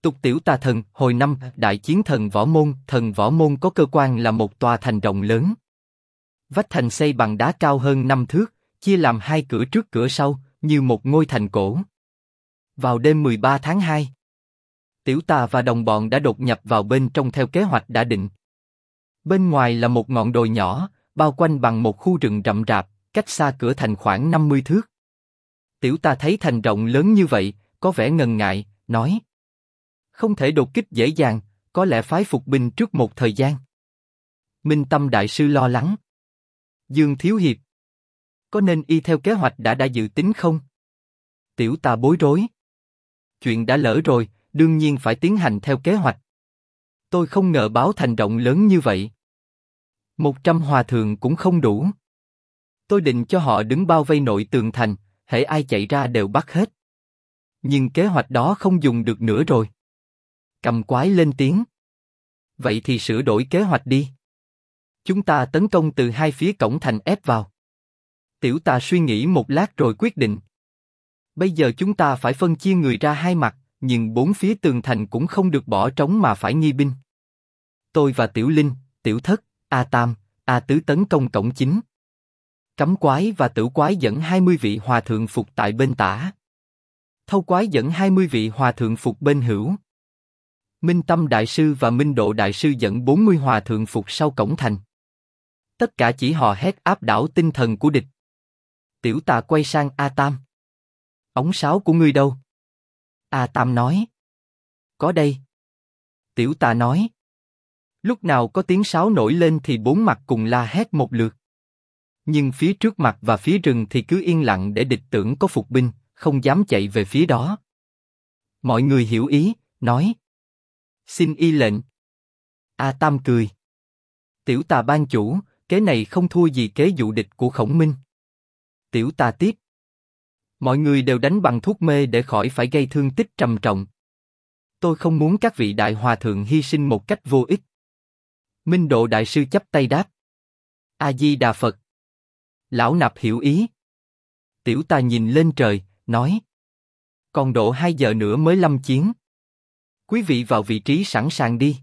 Tục tiểu tà thần, hồi năm đại chiến thần võ môn có cơ quan là một tòa thành rộng lớn. Vách thành xây bằng đá cao hơn 5 thước, chia làm 2 cửa trước cửa sau, như một ngôi thành cổ. Vào đêm 13 tháng 2, tiểu tà và đồng bọn đã đột nhập vào bên trong theo kế hoạch đã định. Bên ngoài là một ngọn đồi nhỏ, bao quanh bằng một khu rừng rậm rạp, cách xa cửa thành khoảng 50 thước. Tiểu tà thấy thành rộng lớn như vậy, có vẻ ngần ngại, nói: không thể đột kích dễ dàng, có lẽ phái phục binh trước một thời gian. Minh Tâm đại sư lo lắng: Dương thiếu hiệp, có nên y theo kế hoạch đã dự tính không? Tiểu tà bối rối: chuyện đã lỡ rồi, đương nhiên phải tiến hành theo kế hoạch. Tôi không ngờ báo thành rộng lớn như vậy. 100 hòa thượng cũng không đủ. Tôi định cho họ đứng bao vây nội tường thành, hễ ai chạy ra đều bắt hết. Nhưng kế hoạch đó không dùng được nữa rồi. Cầm quái lên tiếng: vậy thì sửa đổi kế hoạch đi. Chúng ta tấn công từ hai phía cổng thành ép vào. Tiểu tà suy nghĩ một lát rồi quyết định: bây giờ chúng ta phải phân chia người ra hai mặt, nhưng bốn phía tường thành cũng không được bỏ trống mà phải nghi binh. Tôi và Tiểu Linh, Tiểu Thất, A Tam, A Tứ tấn công cổng chính. Cấm quái và Tử quái dẫn 20 vị hòa thượng phục tại bên tả. Thâu quái dẫn 20 vị hòa thượng phục bên hữu. Minh Tâm đại sư và Minh Độ đại sư dẫn 40 hòa thượng phục sau cổng thành. Tất cả chỉ hò hét áp đảo tinh thần của địch. Tiểu tà quay sang A Tam: ống sáo của ngươi đâu? A Tam nói: có đây. Tiểu tà nói: lúc nào có tiếng sáo nổi lên thì bốn mặt cùng la hét một lượt. Nhưng phía trước mặt và phía rừng thì cứ yên lặng để địch tưởng có phục binh, không dám chạy về phía đó. Mọi người hiểu ý, nói: xin y lệnh. A Tam cười: Tiểu tà ban chủ, kế này không thua gì kế dụ địch của Khổng Minh. Tiểu tà tiếp: mọi người đều đánh bằng thuốc mê để khỏi phải gây thương tích trầm trọng. Tôi không muốn các vị đại hòa thượng hy sinh một cách vô ích. Minh Độ đại sư chắp tay đáp: A Di Đà Phật. Lão nạp hiểu ý. Tiểu tà nhìn lên trời, nói: còn độ 2 giờ nữa mới lâm chiến. Quý vị vào vị trí sẵn sàng đi.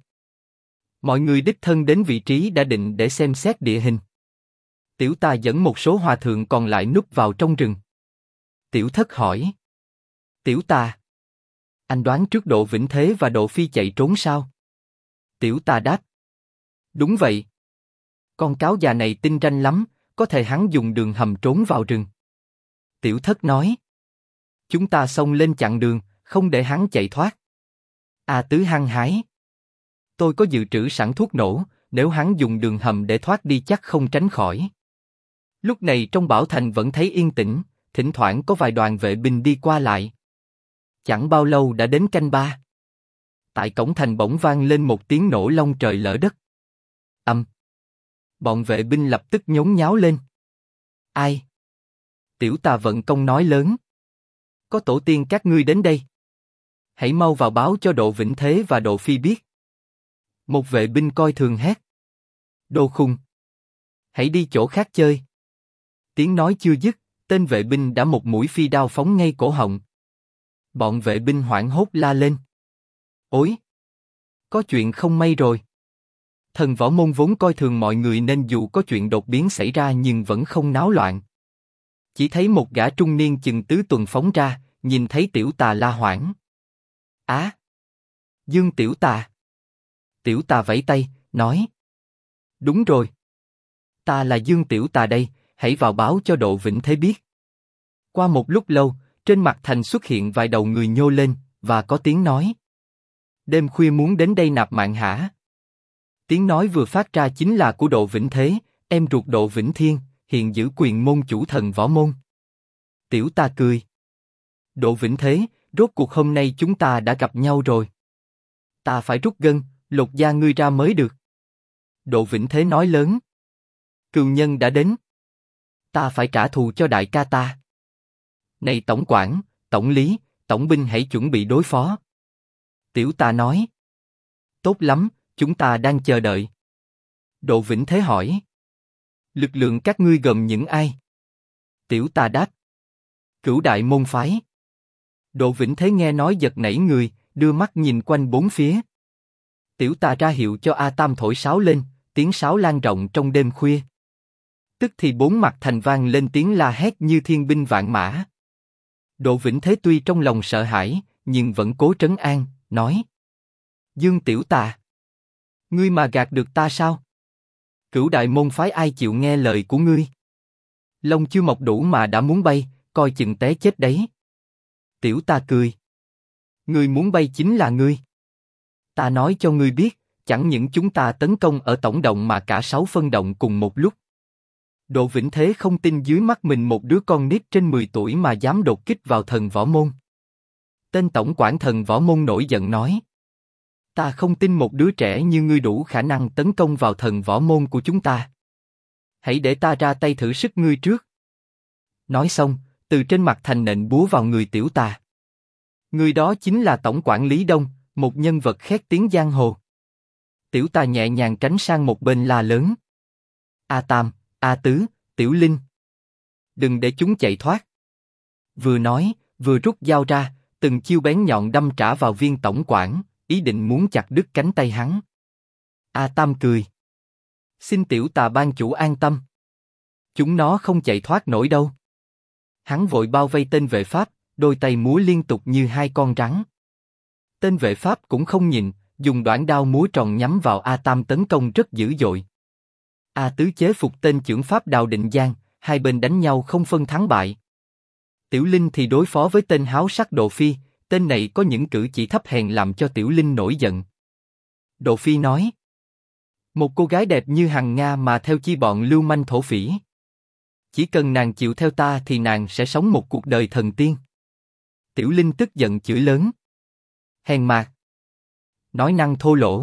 Mọi người đích thân đến vị trí đã định để xem xét địa hình. Tiểu tà dẫn một số hòa thượng còn lại núp vào trong rừng. Tiểu Thất hỏi: Tiểu tà, anh đoán trước Độ Vĩnh Thế và Độ Phi chạy trốn sao? Tiểu tà đáp: đúng vậy. Con cáo già này tinh ranh lắm, có thể hắn dùng đường hầm trốn vào rừng. Tiểu Thất nói: chúng ta xông lên chặn đường, không để hắn chạy thoát. A Tứ hăng hái: tôi có dự trữ sẵn thuốc nổ, nếu hắn dùng đường hầm để thoát đi chắc không tránh khỏi. Lúc này trong bảo thành vẫn thấy yên tĩnh, thỉnh thoảng có vài đoàn vệ binh đi qua lại. Chẳng bao lâu đã đến canh 3. Tại cổng thành bỗng vang lên một tiếng nổ long trời lở đất. Âm. Bọn vệ binh lập tức nhốn nháo lên. Ai? Tiểu tà vận công nói lớn: có tổ tiên các ngươi đến đây. Hãy mau vào báo cho Độ Vĩnh Thế và Độ Phi biết. Một vệ binh coi thường hét: đồ khùng! Hãy đi chỗ khác chơi. Tiếng nói chưa dứt, tên vệ binh đã một mũi phi đao phóng ngay cổ họng. Bọn vệ binh hoảng hốt la lên: ối! Có chuyện không may rồi. Thần võ môn vốn coi thường mọi người nên dù có chuyện đột biến xảy ra nhưng vẫn không náo loạn. Chỉ thấy một gã trung niên chừng tứ tuần phóng ra, nhìn thấy tiểu tà la hoảng: á! Dương tiểu tà! Tiểu tà vẫy tay, nói: đúng rồi. Ta là Dương tiểu tà đây, hãy vào báo cho Độ Vĩnh Thế biết. Qua một lúc lâu, trên mặt thành xuất hiện vài đầu người nhô lên, và có tiếng nói: đêm khuya muốn đến đây nạp mạng hả? Tiếng nói vừa phát ra chính là của Độ Vĩnh Thế, em ruột Độ Vĩnh Thiên, hiện giữ quyền môn chủ thần võ môn. Tiểu tà cười: Độ Vĩnh Thế, rốt cuộc hôm nay chúng ta đã gặp nhau rồi. Ta phải rút gân, lột da ngươi ra mới được. Độ Vĩnh Thế nói lớn: cừu nhân đã đến. Ta phải trả thù cho đại ca ta. Này tổng quản, tổng lý, tổng binh hãy chuẩn bị đối phó. Tiểu tà nói: tốt lắm, chúng ta đang chờ đợi. Độ Vĩnh Thế hỏi: lực lượng các ngươi gồm những ai? Tiểu tà đáp: Cửu đại môn phái. Độ Vĩnh Thế nghe nói giật nảy người, đưa mắt nhìn quanh bốn phía. Tiểu Tà ra hiệu cho A Tam thổi sáo lên, tiếng sáo lan rộng trong đêm khuya. Tức thì bốn mặt thành vang lên tiếng la hét như thiên binh vạn mã. Độ Vĩnh Thế tuy trong lòng sợ hãi, nhưng vẫn cố trấn an, nói: Dương Tiểu Tà, ngươi mà gạt được ta sao? Cửu đại môn phái ai chịu nghe lời của ngươi? Lông chưa mọc đủ mà đã muốn bay, coi chừng té chết đấy. Tiểu Tà cười: Ngươi muốn bay chính là ngươi. Ta nói cho ngươi biết, chẳng những chúng ta tấn công ở tổng động mà cả 6 phân động cùng một lúc. Độ Vĩnh Thế không tin dưới mắt mình một đứa con nít trên 10 tuổi mà dám đột kích vào thần võ môn. Tên tổng quản thần võ môn nổi giận nói: Ta không tin một đứa trẻ như ngươi đủ khả năng tấn công vào thần võ môn của chúng ta. Hãy để ta ra tay thử sức ngươi trước. Nói xong, từ trên mặt thành nện búa vào người Tiểu Tà. Người đó chính là tổng quản Lý Đông, một nhân vật khét tiếng giang hồ. Tiểu Tà nhẹ nhàng tránh sang một bên la lớn: A Tam, A Tứ, Tiểu Linh, đừng để chúng chạy thoát. Vừa nói, vừa rút dao ra, từng chiêu bén nhọn đâm trả vào viên tổng quản, ý định muốn chặt đứt cánh tay hắn. A Tam cười: Xin Tiểu Tà ban chủ an tâm. Chúng nó không chạy thoát nổi đâu. Hắn vội bao vây tên vệ Pháp, đôi tay múa liên tục như hai con rắn. Tên vệ Pháp cũng không nhìn, dùng đoản đao múa tròn nhắm vào A Tam tấn công rất dữ dội. A Tứ chế phục tên chưởng Pháp Đào Định Giang, hai bên đánh nhau không phân thắng bại. Tiểu Linh thì đối phó với tên háo sắc Độ Phi, tên này có những cử chỉ thấp hèn làm cho Tiểu Linh nổi giận. Độ Phi nói: Một cô gái đẹp như Hằng Nga mà theo chi bọn lưu manh thổ phỉ. Chỉ cần nàng chịu theo ta thì nàng sẽ sống một cuộc đời thần tiên. Tiểu Linh tức giận chửi lớn: Hèn mạt, nói năng thô lỗ.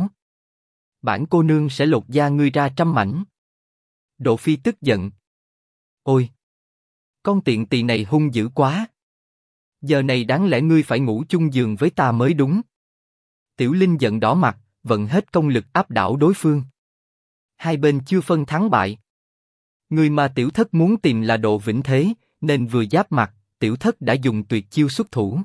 Bản cô nương sẽ lột da ngươi ra trăm mảnh. Độ Phi tức giận: Ôi, con tiện tỳ này hung dữ quá. Giờ này đáng lẽ ngươi phải ngủ chung giường với ta mới đúng. Tiểu Linh giận đỏ mặt, vận hết công lực áp đảo đối phương. Hai bên chưa phân thắng bại. Người mà tiểu thất muốn tìm là Độ Vĩnh Thế, nên vừa giáp mặt, tiểu thất đã dùng tuyệt chiêu xuất thủ.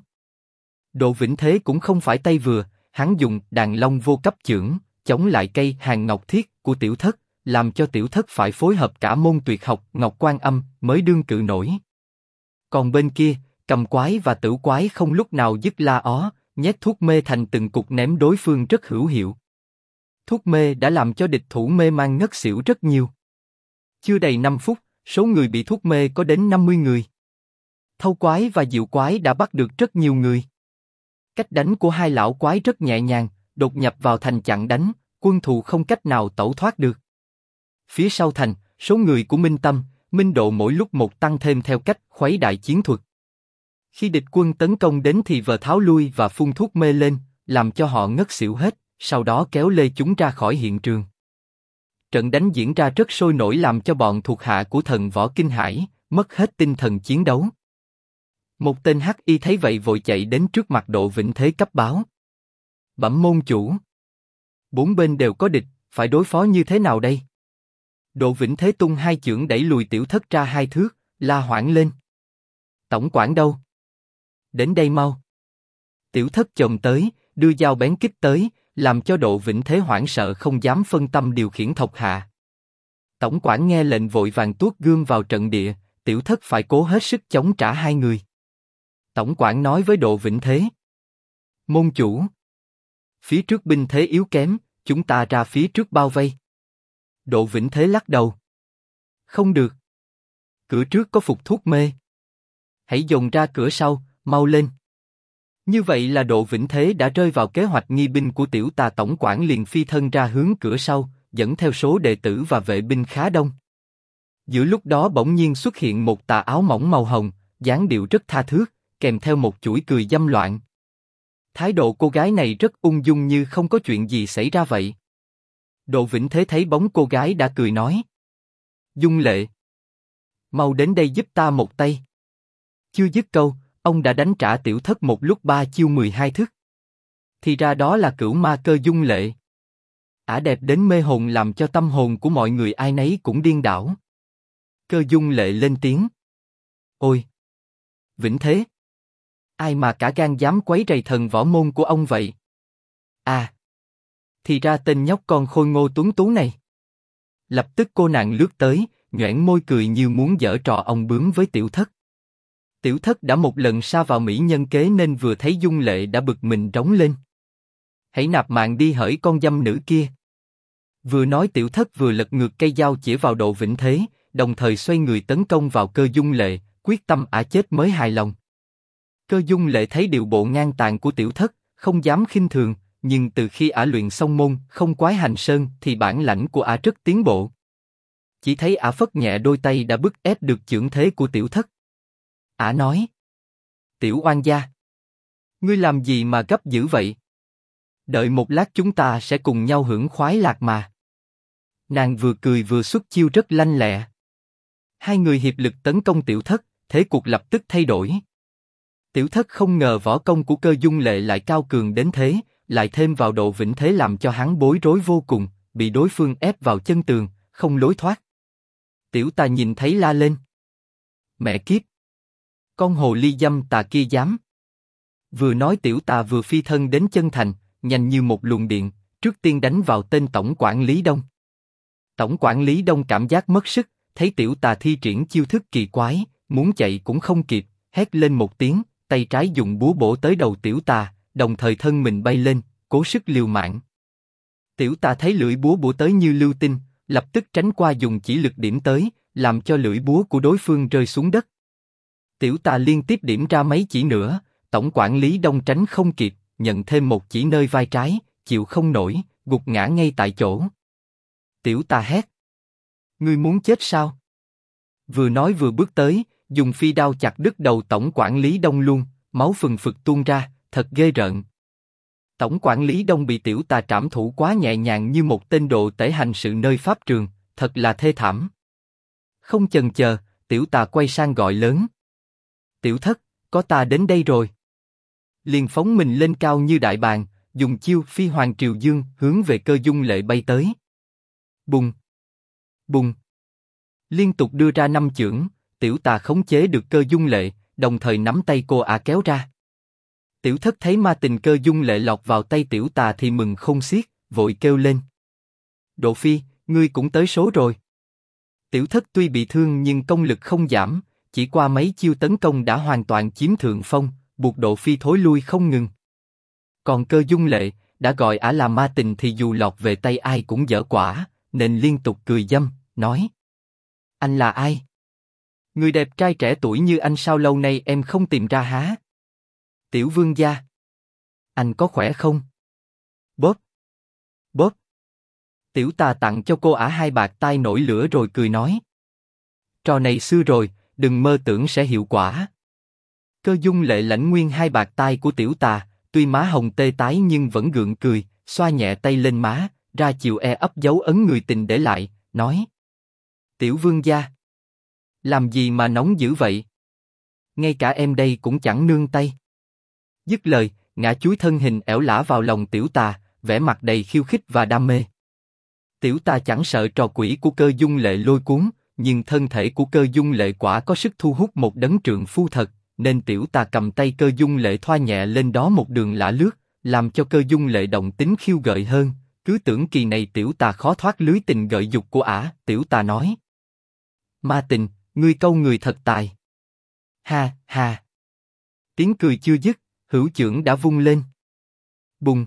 Độ Vĩnh Thế cũng không phải tay vừa, hắn dùng Đàn Long Vô Cấp Chưởng chống lại cây Hàng Ngọc Thiết của tiểu thất, làm cho tiểu thất phải phối hợp cả môn tuyệt học Ngọc Quan Âm mới đương cự nổi. Còn bên kia, Cầm Quái và Tử Quái không lúc nào dứt la ó, nhét thuốc mê thành từng cục ném đối phương rất hữu hiệu. Thuốc mê đã làm cho địch thủ mê man ngất xỉu rất nhiều. Chưa đầy 5 phút, số người bị thuốc mê có đến 50 người. Thâu Quái và Diệu Quái đã bắt được rất nhiều người. Cách đánh của hai lão quái rất nhẹ nhàng, đột nhập vào thành chặn đánh, quân thù không cách nào tẩu thoát được. Phía sau thành, số người của Minh Tâm, Minh Độ mỗi lúc một tăng thêm theo cách khuấy đại chiến thuật. Khi địch quân tấn công đến thì vờ tháo lui và phun thuốc mê lên, làm cho họ ngất xỉu hết, sau đó kéo lê chúng ra khỏi hiện trường. Trận đánh diễn ra rất sôi nổi làm cho bọn thuộc hạ của thần võ kinh hãi, mất hết tinh thần chiến đấu. Một tên hắc y thấy vậy vội chạy đến trước mặt Độ Vĩnh Thế cấp báo: Bẩm môn chủ, bốn bên đều có địch, phải đối phó như thế nào đây? Độ Vĩnh Thế tung hai chưởng đẩy lùi tiểu thất ra 2 thước, la hoảng lên: Tổng quản đâu? Đến đây mau! Tiểu thất chồm tới, đưa dao bén kích tới, làm cho Độ Vĩnh Thế hoảng sợ không dám phân tâm điều khiển thộc hạ. Tổng quản nghe lệnh vội vàng tuốt gươm vào trận địa, tiểu thất phải cố hết sức chống trả hai người. Tổng quản nói với Độ Vĩnh Thế: Môn chủ, phía trước binh thế yếu kém, chúng ta ra phía trước bao vây. Độ Vĩnh Thế lắc đầu: Không được. Cửa trước có phục thuốc mê. Hãy dồn ra cửa sau, mau lên. Như vậy là Độ Vĩnh Thế đã rơi vào kế hoạch nghi binh của Tiểu Tà. Tổng quản liền phi thân ra hướng cửa sau, dẫn theo số đệ tử và vệ binh khá đông. Giữa lúc đó bỗng nhiên xuất hiện một tà áo mỏng màu hồng, dáng điệu rất tha thước, kèm theo một chuỗi cười dâm loạn. Thái độ cô gái này rất ung dung như không có chuyện gì xảy ra vậy. Độ Vĩnh Thế thấy bóng cô gái đã cười nói: Dung Lệ, mau đến đây giúp ta một tay. Chưa dứt câu, ông đã đánh trả tiểu thất một lúc 3 chiêu 12 thức. Thì ra đó là cửu ma cơ Dung Lệ. Ả đẹp đến mê hồn làm cho tâm hồn của mọi người ai nấy cũng điên đảo. Cơ Dung Lệ lên tiếng: Ôi! Vĩnh Thế! Ai mà cả gan dám quấy rầy thần võ môn của ông vậy? À, thì ra tên nhóc con khôi ngô tuấn tú này. Lập tức cô nàng lướt tới, nhoẻn môi cười như muốn giở trò ong bướm với Tiểu Thất. Tiểu Thất đã một lần sa vào mỹ nhân kế nên vừa thấy Dung Lệ đã bực mình rống lên. Hãy nạp mạng đi hỡi con dâm nữ kia. Vừa nói Tiểu Thất vừa lật ngược cây dao chĩa vào Độ Vĩnh Thế, đồng thời xoay người tấn công vào Cơ Dung Lệ, quyết tâm ả chết mới hài lòng. Cơ Dung Lệ thấy điệu bộ ngang tàn của Tiểu Thất, không dám khinh thường, nhưng từ khi ả luyện xong môn không quái hành sơn thì bản lãnh của ả rất tiến bộ. Chỉ thấy ả phất nhẹ đôi tay đã bức ép được chưởng thế của Tiểu Thất. Ả nói: Tiểu oan gia, ngươi làm gì mà gấp dữ vậy? Đợi một lát chúng ta sẽ cùng nhau hưởng khoái lạc mà. Nàng vừa cười vừa xuất chiêu rất lanh lẹ. Hai người hiệp lực tấn công Tiểu Thất, thế cục lập tức thay đổi. Tiểu Thất không ngờ võ công của Cơ Dung Lệ lại cao cường đến thế, lại thêm vào Độ Vĩnh Thế làm cho hắn bối rối vô cùng, bị đối phương ép vào chân tường, không lối thoát. Tiểu Tà nhìn thấy la lên: Mẹ kiếp! Con hồ ly dâm tà kia dám! Vừa nói Tiểu Tà vừa phi thân đến chân thành, nhanh như một luồng điện, trước tiên đánh vào tên tổng quản Lý Đông. Tổng quản Lý Đông cảm giác mất sức, thấy Tiểu Tà thi triển chiêu thức kỳ quái, muốn chạy cũng không kịp, hét lên một tiếng, tay trái dùng búa bổ tới đầu Tiểu Tà, đồng thời thân mình bay lên, cố sức liều mạng. Tiểu Tà thấy lưỡi búa bổ tới như lưu tinh, lập tức tránh qua dùng chỉ lực điểm tới, làm cho lưỡi búa của đối phương rơi xuống đất. Tiểu Tà liên tiếp điểm ra mấy chỉ nữa, tổng quản Lý Đông tránh không kịp, nhận thêm một chỉ nơi vai trái, chịu không nổi, gục ngã ngay tại chỗ. Tiểu Tà hét: Ngươi muốn chết sao? Vừa nói vừa bước tới, dùng phi đao chặt đứt đầu tổng quản Lý Đông luôn, máu phừng phực tuôn ra, thật ghê rợn. Tổng quản Lý Đông bị Tiểu Tà trảm thủ quá nhẹ nhàng như một tên đồ tể hành sự nơi pháp trường, thật là thê thảm. Không chần chờ, Tiểu Tà quay sang gọi lớn: Tiểu Thất, có ta đến đây rồi. Liền phóng mình lên cao như đại bàng, dùng chiêu Phi Hoàng Triều Dương hướng về Cơ Dung Lệ bay tới. Bùng! Bùng! Liên tục đưa ra 5 chưởng, Tiểu Tà khống chế được Cơ Dung Lệ, đồng thời nắm tay cô ả kéo ra. Tiểu Thất thấy ma tình Cơ Dung Lệ lọt vào tay Tiểu Tà thì mừng khôn xiết, vội kêu lên: Độ Phi, ngươi cũng tới số rồi. Tiểu Thất tuy bị thương nhưng công lực không giảm, chỉ qua mấy chiêu tấn công đã hoàn toàn chiếm thượng phong, buộc Độ Phi thối lui không ngừng. Còn Cơ Dung Lệ, đã gọi ả là ma tình thì dù lọt về tay ai cũng dở quả, nên liên tục cười dâm, nói: Anh là ai? Người đẹp trai trẻ tuổi như anh sao lâu nay em không tìm ra há? Tiểu vương gia, anh có khỏe không? Bóp! Bóp! Tiểu Tà tặng cho cô ả 2 bạt tai nổi lửa rồi cười nói: Trò này xưa rồi, đừng mơ tưởng sẽ hiệu quả. Cơ Dung Lệ lãnh nguyên 2 bạt tai của Tiểu Tà, tuy má hồng tê tái nhưng vẫn gượng cười, xoa nhẹ tay lên má, ra chiều ấp dấu ấn người tình để lại, nói: Tiểu vương gia, làm gì mà nóng dữ vậy? Ngay cả em đây cũng chẳng nương tay. Dứt lời, ngã chúi thân hình ẻo lả vào lòng Tiểu Tà, vẻ mặt đầy khiêu khích và đam mê. Tiểu Tà chẳng sợ trò quỷ của Cơ Dung Lệ lôi cuốn, nhưng thân thể của Cơ Dung Lệ quả có sức thu hút một đấng trượng phu thật, nên Tiểu Tà cầm tay Cơ Dung Lệ thoa nhẹ lên đó một đường lả lướt, làm cho Cơ Dung Lệ động tính khiêu gợi hơn. Cứ tưởng kỳ này Tiểu Tà khó thoát lưới tình gợi dục của ả. Tiểu Tà nói: Ma tình, ngươi câu người thật tài. Ha ha. Tiếng cười chưa dứt, hữu chưởng đã vung lên. Bùng.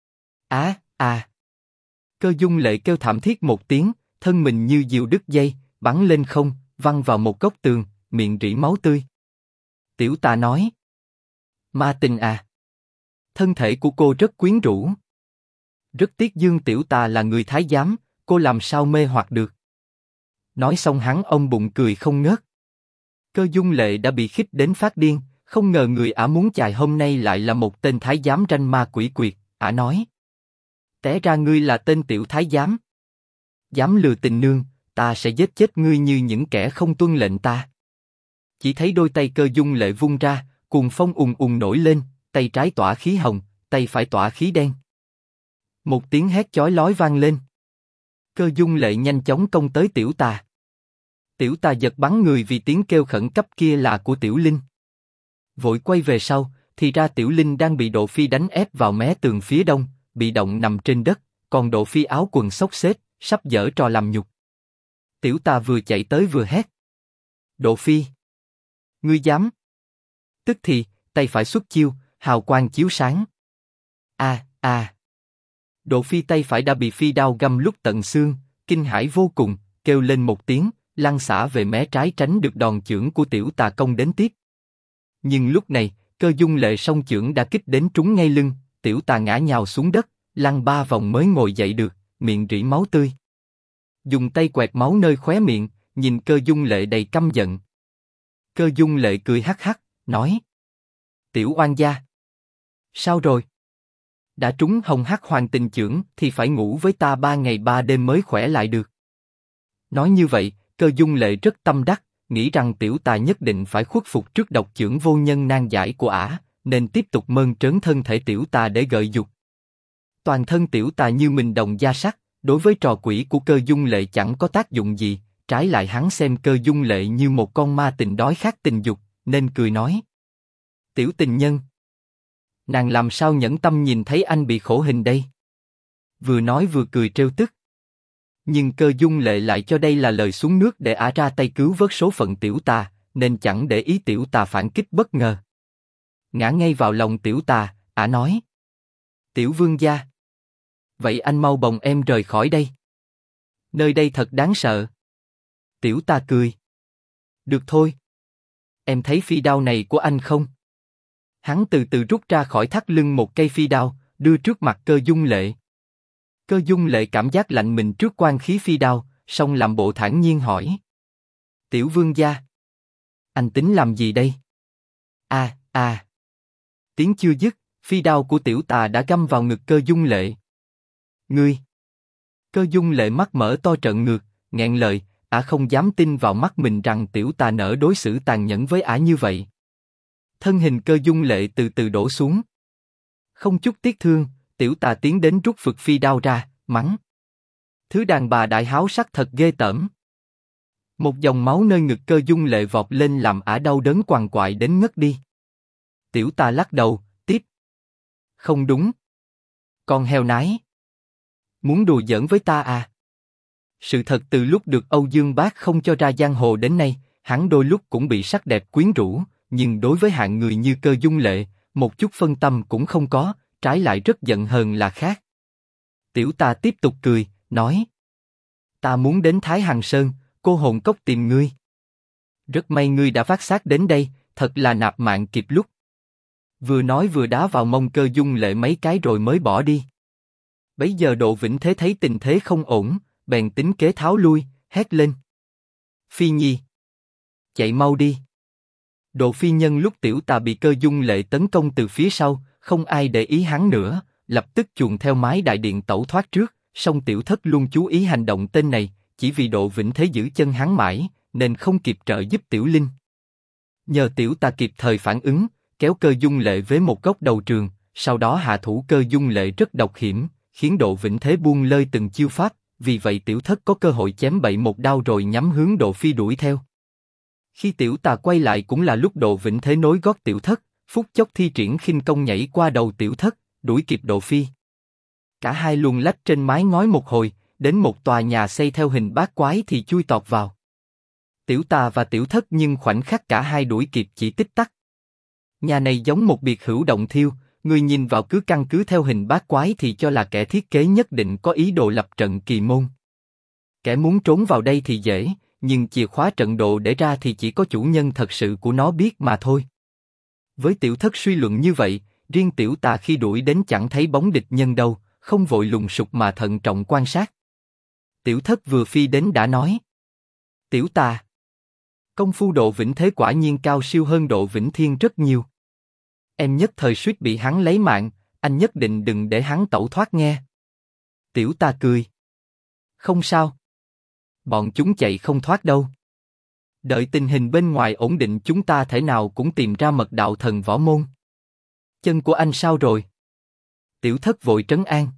À. Cơ Dung Lệ kêu thảm thiết một tiếng, thân mình như diều đứt dây, bắn lên không, văng vào một góc tường, miệng rỉ máu tươi. Tiểu Tà nói: Ma tình à, thân thể của cô rất quyến rũ. Rất tiếc Dương Tiểu Tà là người thái giám, cô làm sao mê hoặc được. Nói xong hắn ôm bụng cười không ngớt. Cơ Dung Lệ đã bị khích đến phát điên, không ngờ người ả muốn chài hôm nay lại là một tên thái giám ranh ma quỷ quyệt. Ả nói: Té ra ngươi là tên tiểu thái giám. Dám lừa tình nương, ta sẽ giết chết ngươi như những kẻ không tuân lệnh ta. Chỉ thấy đôi tay Cơ Dung Lệ vung ra, cuồng phong ùng ùng nổi lên, tay trái tỏa khí hồng, tay phải tỏa khí đen. Một tiếng hét chói lói vang lên. Cơ Dung Lệ nhanh chóng công tới Tiểu Tà. Tiểu Tà giật bắn người vì tiếng kêu khẩn cấp kia là của Tiểu Linh. Vội quay về sau, thì ra Tiểu Linh đang bị Độ Phi đánh ép vào mé tường phía đông, bị động nằm trên đất, còn Độ Phi áo quần xốc xếch, sắp giở trò làm nhục. Tiểu Tà vừa chạy tới vừa hét: Độ Phi! Ngươi dám! Tức thì, tay phải xuất chiêu, hào quang chiếu sáng. Độ Phi tay phải đã bị phi đao găm lúc tận xương, kinh hãi vô cùng, kêu lên một tiếng, lăn xả về mé trái tránh được đòn chưởng của Tiểu Tà công đến tiếp. Nhưng lúc này, Cơ Dung Lệ song chưởng đã kích đến trúng ngay lưng, Tiểu Tà ngã nhào xuống đất, lăn 3 vòng mới ngồi dậy được, miệng rỉ máu tươi. Dùng tay quẹt máu nơi khóe miệng, nhìn Cơ Dung Lệ đầy căm giận. Cơ Dung Lệ cười hắc hắc, nói: Tiểu oan gia, sao rồi? Đã trúng Hồng Hắc Hoàng Tình chưởng thì phải ngủ với ta 3 ngày 3 đêm mới khỏe lại được. Nói như vậy, Cơ Dung Lệ rất tâm đắc, nghĩ rằng Tiểu Tà nhất định phải khuất phục trước độc chưởng vô nhân nan giải của ả, nên tiếp tục mơn trớn thân thể Tiểu Tà để gợi dục. Toàn thân Tiểu Tà như mình đồng da sắt, đối với trò quỷ của Cơ Dung Lệ chẳng có tác dụng gì, trái lại hắn xem Cơ Dung Lệ như một con ma tình đói khát tình dục, nên cười nói: Tiểu tình nhân, nàng làm sao nhẫn tâm nhìn thấy anh bị khổ hình đây? Vừa nói vừa cười trêu tức. Nhưng Cơ Dung Lệ lại cho đây là lời xuống nước để ả ra tay cứu vớt số phận Tiểu Tà, nên chẳng để ý Tiểu Tà phản kích bất ngờ. Ngã ngay vào lòng Tiểu Tà, ả nói: Tiểu vương gia, vậy anh mau bồng em rời khỏi đây. Nơi đây thật đáng sợ. Tiểu Tà cười: Được thôi. Em thấy phi đao này của anh không? Hắn từ từ rút ra khỏi thắt lưng một cây phi đao, đưa trước mặt Cơ Dung Lệ. Cơ Dung Lệ cảm giác lạnh mình trước quan khí phi đao, song làm bộ thản nhiên hỏi: Tiểu vương gia, anh tính làm gì đây? Tiếng chưa dứt, phi đao của Tiểu Tà đã găm vào ngực Cơ Dung Lệ. Ngươi! Cơ Dung Lệ mắt mở to trợn ngược, nghẹn lời, ả không dám tin vào mắt mình rằng Tiểu Tà nỡ đối xử tàn nhẫn với ả như vậy. Thân hình Cơ Dung Lệ từ từ đổ xuống. Không chút tiếc thương, Tiểu Tà tiến đến rút phực phi đao ra, mắng: Thứ đàn bà đại háo sắc thật ghê tởm. Một dòng máu nơi ngực Cơ Dung Lệ vọt lên làm ả đau đớn quằn quại đến ngất đi. Tiểu Tà lắc đầu, tiếp: Không đúng. Con heo nái. Muốn đùa giỡn với ta à? Sự thật từ lúc được Âu Dương Bác không cho ra giang hồ đến nay, hắn đôi lúc cũng bị sắc đẹp quyến rũ, nhưng đối với hạng người như Cơ Dung Lệ, một chút phân tâm cũng không có, trái lại rất giận hờn là khác. Tiểu Tà tiếp tục cười, nói: Ta muốn đến Thái Hằng Sơn, Cô Hồn Cốc tìm ngươi. Rất may ngươi đã phát xác đến đây, thật là nạp mạng kịp lúc. Vừa nói vừa đá vào mông Cơ Dung Lệ mấy cái rồi mới bỏ đi. Bấy giờ Độ Vĩnh Thế thấy tình thế không ổn, bèn tính kế tháo lui, hét lên: Phi Nhi, chạy mau đi! Độ Phi nhân lúc Tiểu Tà bị Cơ Dung Lệ tấn công từ phía sau, không ai để ý hắn nữa, lập tức chuồn theo mái đại điện tẩu thoát trước. Song Tiểu Thất luôn chú ý hành động tên này, chỉ vì Độ Vĩnh Thế giữ chân hắn mãi, nên không kịp trợ giúp Tiểu Linh. Nhờ Tiểu Tà kịp thời phản ứng, kéo Cơ Dung Lệ với một góc đầu trường, sau đó hạ thủ Cơ Dung Lệ rất độc hiểm, khiến Độ Vĩnh Thế buông lơi từng chiêu pháp, vì vậy Tiểu Thất có cơ hội chém bậy một đao rồi nhắm hướng Độ Phi đuổi theo. Khi Tiểu Tà quay lại cũng là lúc Độ Vĩnh Thế nối gót Tiểu Thất, phút chốc thi triển khinh công nhảy qua đầu Tiểu Thất, đuổi kịp Độ Phi. Cả hai luồn lách trên mái ngói một hồi, đến một tòa nhà xây theo hình bát quái thì chui tọt vào. Tiểu Tà và Tiểu Thất nhưng khoảnh khắc cả hai đuổi kịp chỉ tích tắc. Nhà này giống một biệt hữu động thiêu, người nhìn vào cứ căn cứ theo hình bát quái thì cho là kẻ thiết kế nhất định có ý đồ lập trận kỳ môn. Kẻ muốn trốn vào đây thì dễ, nhưng chìa khóa trận đồ để ra thì chỉ có chủ nhân thật sự của nó biết mà thôi. Với Tiểu Thất suy luận như vậy, riêng Tiểu Tà khi đuổi đến chẳng thấy bóng địch nhân đâu, không vội lùng sục mà thận trọng quan sát. Tiểu Thất vừa phi đến đã nói: Tiểu Tà, công phu Độ Vĩnh Thế quả nhiên cao siêu hơn Độ Vĩnh Thiên rất nhiều. Em nhất thời suýt bị hắn lấy mạng, anh nhất định đừng để hắn tẩu thoát nghe. Tiểu Tà cười: Không sao. Bọn chúng chạy không thoát đâu. Đợi tình hình bên ngoài ổn định chúng ta thể nào cũng tìm ra mật đạo thần võ môn. Chân của anh sao rồi? Tiểu Thất vội trấn an: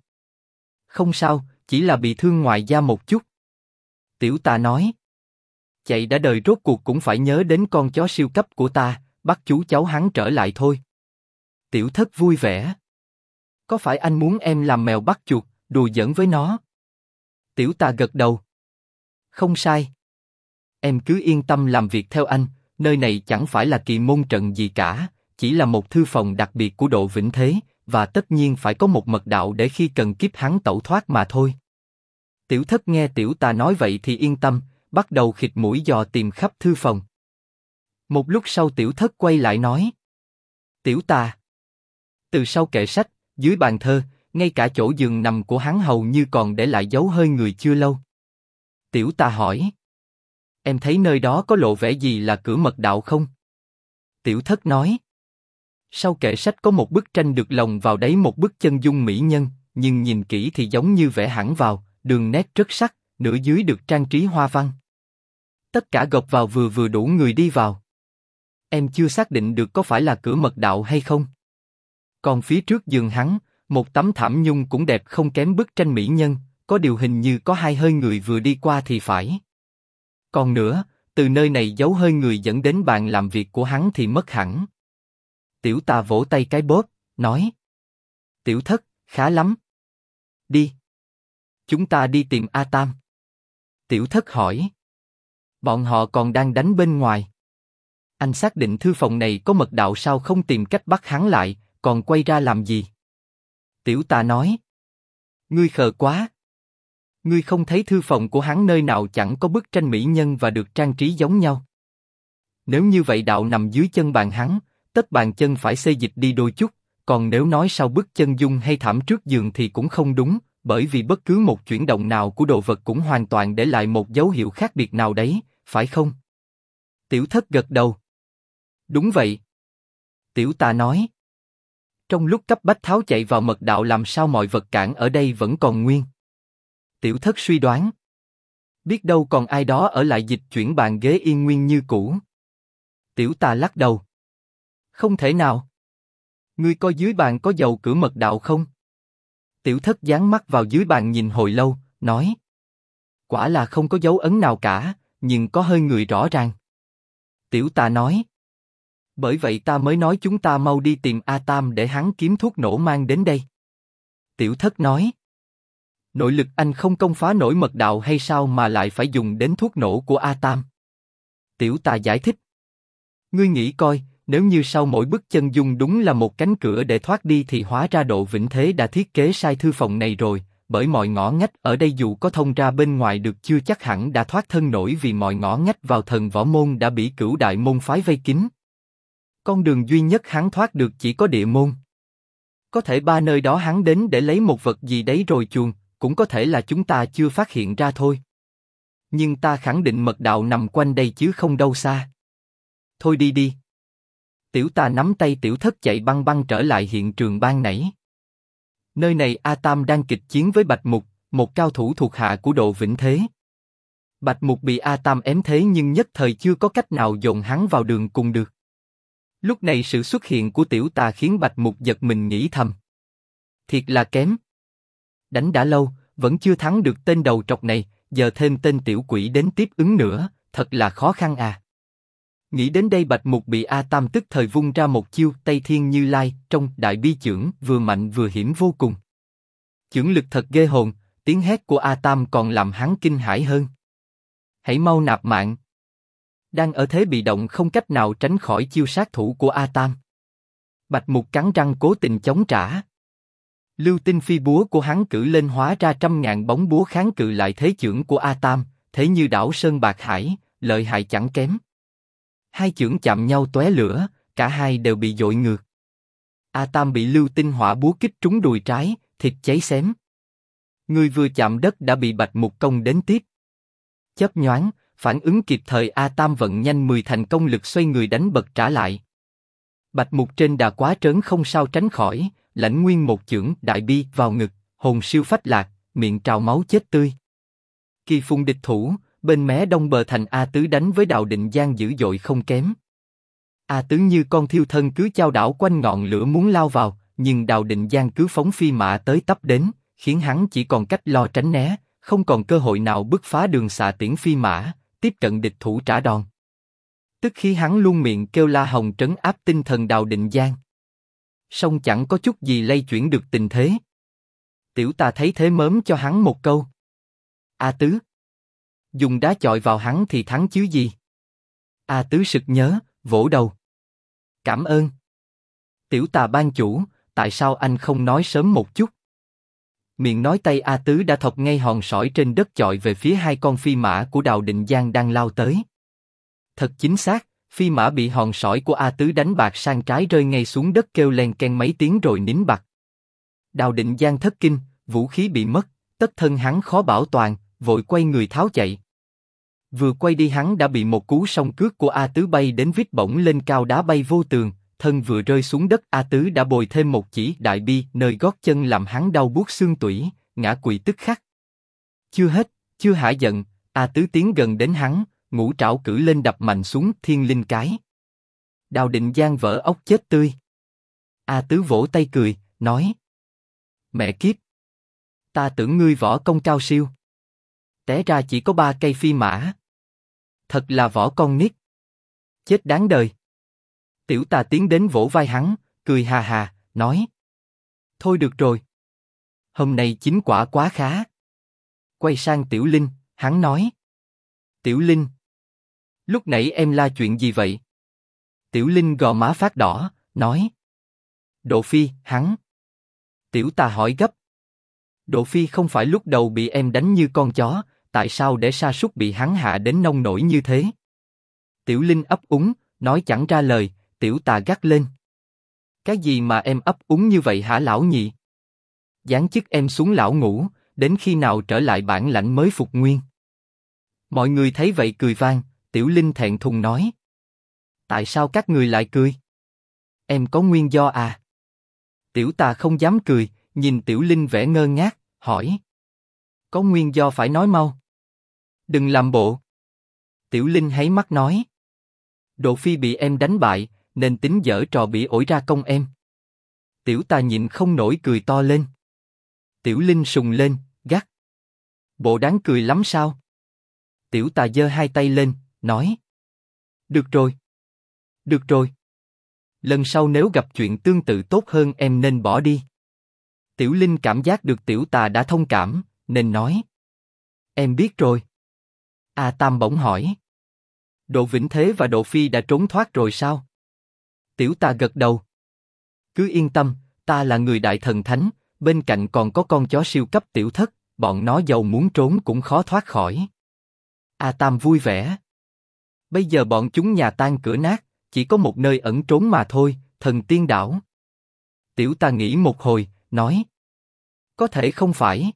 Không sao, chỉ là bị thương ngoài da một chút. Tiểu Tà nói: Chạy đã đời rốt cuộc cũng phải nhớ đến con chó siêu cấp của ta, bắt chú cháu hắn trở lại thôi. Tiểu Thất vui vẻ. Có phải anh muốn em làm mèo bắt chuột, đùa giỡn với nó? Tiểu Tà gật đầu. Không sai. Em cứ yên tâm làm việc theo anh, nơi này chẳng phải là kỳ môn trận gì cả, chỉ là một thư phòng đặc biệt của Độ Vĩnh Thế, và tất nhiên phải có một mật đạo để khi cần kiếp hắn tẩu thoát mà thôi. Tiểu Thất nghe Tiểu Tà nói vậy thì yên tâm, bắt đầu khịt mũi dò tìm khắp thư phòng. Một lúc sau Tiểu Thất quay lại nói. Tiểu Tà. Từ sau kệ sách, dưới bàn thơ, ngay cả chỗ giường nằm của hắn hầu như còn để lại dấu hơi người chưa lâu. Tiểu Tà hỏi. Em thấy nơi đó có lộ vẻ gì là cửa mật đạo không? Tiểu Thất nói. Sau kệ sách có một bức tranh được lồng vào đấy một bức chân dung mỹ nhân, nhưng nhìn kỹ thì giống như vẽ hẳn vào, đường nét rất sắc, nửa dưới được trang trí hoa văn. Tất cả gộp vào vừa vừa đủ người đi vào. Em chưa xác định được có phải là cửa mật đạo hay không. Còn phía trước giường hắn, một tấm thảm nhung cũng đẹp không kém bức tranh mỹ nhân, có điều hình như có hai hơi người vừa đi qua thì phải. Còn nữa, từ nơi này dấu hơi người dẫn đến bàn làm việc của hắn thì mất hẳn. Tiểu Tà vỗ tay cái bóp, nói. Tiểu Thất, khá lắm. Đi. Chúng ta đi tìm A Tam. Tiểu Thất hỏi. Bọn họ còn đang đánh bên ngoài. Anh xác định thư phòng này có mật đạo sao không tìm cách bắt hắn lại, còn quay ra làm gì? Tiểu Tà nói. Ngươi khờ quá. Ngươi không thấy thư phòng của hắn nơi nào chẳng có bức tranh mỹ nhân và được trang trí giống nhau. Nếu như vậy đạo nằm dưới chân bàn hắn, tất bàn chân phải xê dịch đi đôi chút, còn nếu nói sau bức chân dung hay thảm trước giường thì cũng không đúng, bởi vì bất cứ một chuyển động nào của đồ vật cũng hoàn toàn để lại một dấu hiệu khác biệt nào đấy, phải không? Tiểu Thất gật đầu. Đúng vậy. Tiểu Tà nói. Trong lúc cấp bách tháo chạy vào mật đạo làm sao mọi vật cản ở đây vẫn còn nguyên? Tiểu Thất suy đoán. Biết đâu còn ai đó ở lại dịch chuyển bàn ghế yên nguyên như cũ. Tiểu Tà lắc đầu. Không thể nào. Ngươi coi dưới bàn có dầu cửa mật đạo không? Tiểu Thất dán mắt vào dưới bàn nhìn hồi lâu, nói. Quả là không có dấu ấn nào cả, nhưng có hơi người rõ ràng. Tiểu Tà nói. Bởi vậy ta mới nói chúng ta mau đi tìm A Tam để hắn kiếm thuốc nổ mang đến đây. Tiểu Thất nói. Nội lực anh không công phá nổi mật đạo hay sao mà lại phải dùng đến thuốc nổ của A Tam? Tiểu Tà giải thích. Ngươi nghĩ coi, nếu như sau mỗi bức chân dung đúng là một cánh cửa để thoát đi thì hóa ra Độ Vĩnh Thế đã thiết kế sai thư phòng này rồi, bởi mọi ngõ ngách ở đây dù có thông ra bên ngoài được chưa chắc hẳn đã thoát thân nổi vì mọi ngõ ngách vào Thần Võ Môn đã bị Cửu Đại Môn phái vây kín. Con đường duy nhất hắn thoát được chỉ có Địa Môn. Có thể ba nơi đó hắn đến để lấy một vật gì đấy rồi chuồn, cũng có thể là chúng ta chưa phát hiện ra thôi. Nhưng ta khẳng định mật đạo nằm quanh đây chứ không đâu xa. Thôi đi đi. Tiểu Tà nắm tay Tiểu Thất chạy băng băng trở lại hiện trường ban nãy. Nơi này A Tam đang kịch chiến với Bạch Mục, một cao thủ thuộc hạ của Độ Vĩnh Thế. Bạch Mục bị A Tam ém thế nhưng nhất thời chưa có cách nào dồn hắn vào đường cùng được. Lúc này sự xuất hiện của Tiểu Tà khiến Bạch Mục giật mình nghĩ thầm. Thiệt là kém. Đánh đã lâu, vẫn chưa thắng được tên đầu trọc này, giờ thêm tên tiểu quỷ đến tiếp ứng nữa, thật là khó khăn à. Nghĩ đến đây Bạch Mục bị A Tam tức thời vung ra một chiêu Tây Thiên Như Lai trong Đại Bi Chưởng vừa mạnh vừa hiểm vô cùng. Chưởng lực thật ghê hồn, tiếng hét của A Tam còn làm hắn kinh hãi hơn. Hãy mau nạp mạng. Đang ở thế bị động không cách nào tránh khỏi chiêu sát thủ của A Tam. Bạch Mục cắn răng cố tình chống trả. Lưu tinh phi búa của hắn cử lên hóa ra trăm ngàn bóng búa kháng cự lại thế chưởng của A Tam, thế như đảo sơn bạc hải, lợi hại chẳng kém. Hai chưởng chạm nhau tóe lửa, cả hai đều bị dội ngược. A Tam bị lưu tinh hỏa búa kích trúng đùi trái, thịt cháy xém. Người vừa chạm đất đã bị Bạch Mục công đến tiếp. Chớp nhoáng, phản ứng kịp thời A Tam vận nhanh 10 thành công lực xoay người đánh bật trả lại. Bạch Mục trên đà quá trớn không sao tránh khỏi, lãnh nguyên một chưởng đại bi vào ngực, hồn siêu phách lạc, miệng trào máu chết tươi. Kỳ phùng địch thủ, bên mé đông bờ thành A Tứ đánh với Đào Định Giang dữ dội không kém. A Tứ như con thiêu thân cứ chao đảo quanh ngọn lửa muốn lao vào, nhưng Đào Định Giang cứ phóng phi mã tới tấp đến, khiến hắn chỉ còn cách lo tránh né, không còn cơ hội nào bứt phá đường xạ tiễn phi mã, tiếp cận địch thủ trả đòn. Tức khi hắn luôn miệng kêu la hồng trấn áp tinh thần Đào Định Giang. song chẳng có chút gì lay chuyển được tình thế. Tiểu Tà thấy thế mớm cho hắn một câu. A Tứ, dùng đá chọi vào hắn thì thắng chứ gì. A Tứ sực nhớ, vỗ đầu. Cảm ơn. Tiểu Tà ban chủ, tại sao anh không nói sớm một chút? Miệng nói tay A Tứ đã thọc ngay hòn sỏi trên đất chọi về phía hai con phi mã của Đào Định Giang đang lao tới. Thật chính xác, phi mã bị hòn sỏi của A Tứ đánh bạc sang trái rơi ngay xuống đất kêu len ken mấy tiếng rồi nín bặt. Đào Định Giang thất kinh, vũ khí bị mất, tất thân hắn khó bảo toàn, vội quay người tháo chạy. Vừa quay đi hắn đã bị một cú song cước của A Tứ bay đến vít bổng lên cao đá bay vô tường, thân vừa rơi xuống đất A Tứ đã bồi thêm một chỉ đại bi nơi gót chân làm hắn đau buốt xương tủy, ngã quỵ tức khắc. Chưa hết, chưa hả giận, A Tứ tiến gần đến hắn, ngũ trảo cử lên đập mạnh xuống thiên linh cái. Đào Định Giang vỡ óc chết tươi. A Tứ vỗ tay cười, nói: Mẹ kiếp! Ta tưởng ngươi võ công cao siêu. Té ra chỉ có 3 cây phi mã. Thật là võ con nít. Chết đáng đời. Tiểu Tà tiến đến vỗ vai hắn, cười hà hà, nói: Thôi được rồi. Hôm nay chín quả quá khá. Quay sang Tiểu Linh, hắn nói: Tiểu Linh, lúc nãy em la chuyện gì vậy? Tiểu Linh gò má phát đỏ, nói: Độ Phi, hắn. Tiểu Tà hỏi gấp: Độ Phi không phải lúc đầu bị em đánh như con chó, tại sao để sa sút bị hắn hạ đến nông nổi như thế? Tiểu Linh ấp úng, nói chẳng ra lời. Tiểu Tà gắt lên: Cái gì mà em ấp úng như vậy hả lão nhị? Giáng chức em xuống lão ngũ, đến khi nào trở lại bản lãnh mới phục nguyên? Mọi người thấy vậy cười vang. Tiểu Linh thẹn thùng nói: Tại sao các người lại cười? Em có nguyên do à? Tiểu Tà không dám cười, nhìn Tiểu Linh vẻ ngơ ngác, hỏi: Có nguyên do phải nói mau. Đừng làm bộ. Tiểu Linh háy mắt nói: Độ Phi bị em đánh bại, nên tính giở trò bỉ ổi ra công em. Tiểu Tà nhịn không nổi cười to lên. Tiểu Linh sùng lên, gắt: Bộ đáng cười lắm sao? Tiểu Tà giơ hai tay lên, nói: Được rồi. Được rồi. Lần sau nếu gặp chuyện tương tự tốt hơn em nên bỏ đi. Tiểu Linh cảm giác được Tiểu Tà đã thông cảm, nên nói: Em biết rồi. A Tam bỗng hỏi: Độ Vĩnh Thế và Độ Phi đã trốn thoát rồi sao? Tiểu Tà gật đầu. Cứ yên tâm, ta là người đại thần thánh, bên cạnh còn có con chó siêu cấp Tiểu Thất, bọn nó dầu muốn trốn cũng khó thoát khỏi. A Tam vui vẻ. Bây giờ bọn chúng nhà tan cửa nát, chỉ có một nơi ẩn trốn mà thôi, Thần Tiên Đảo. Tiểu Tà nghĩ một hồi, nói: Có thể không phải.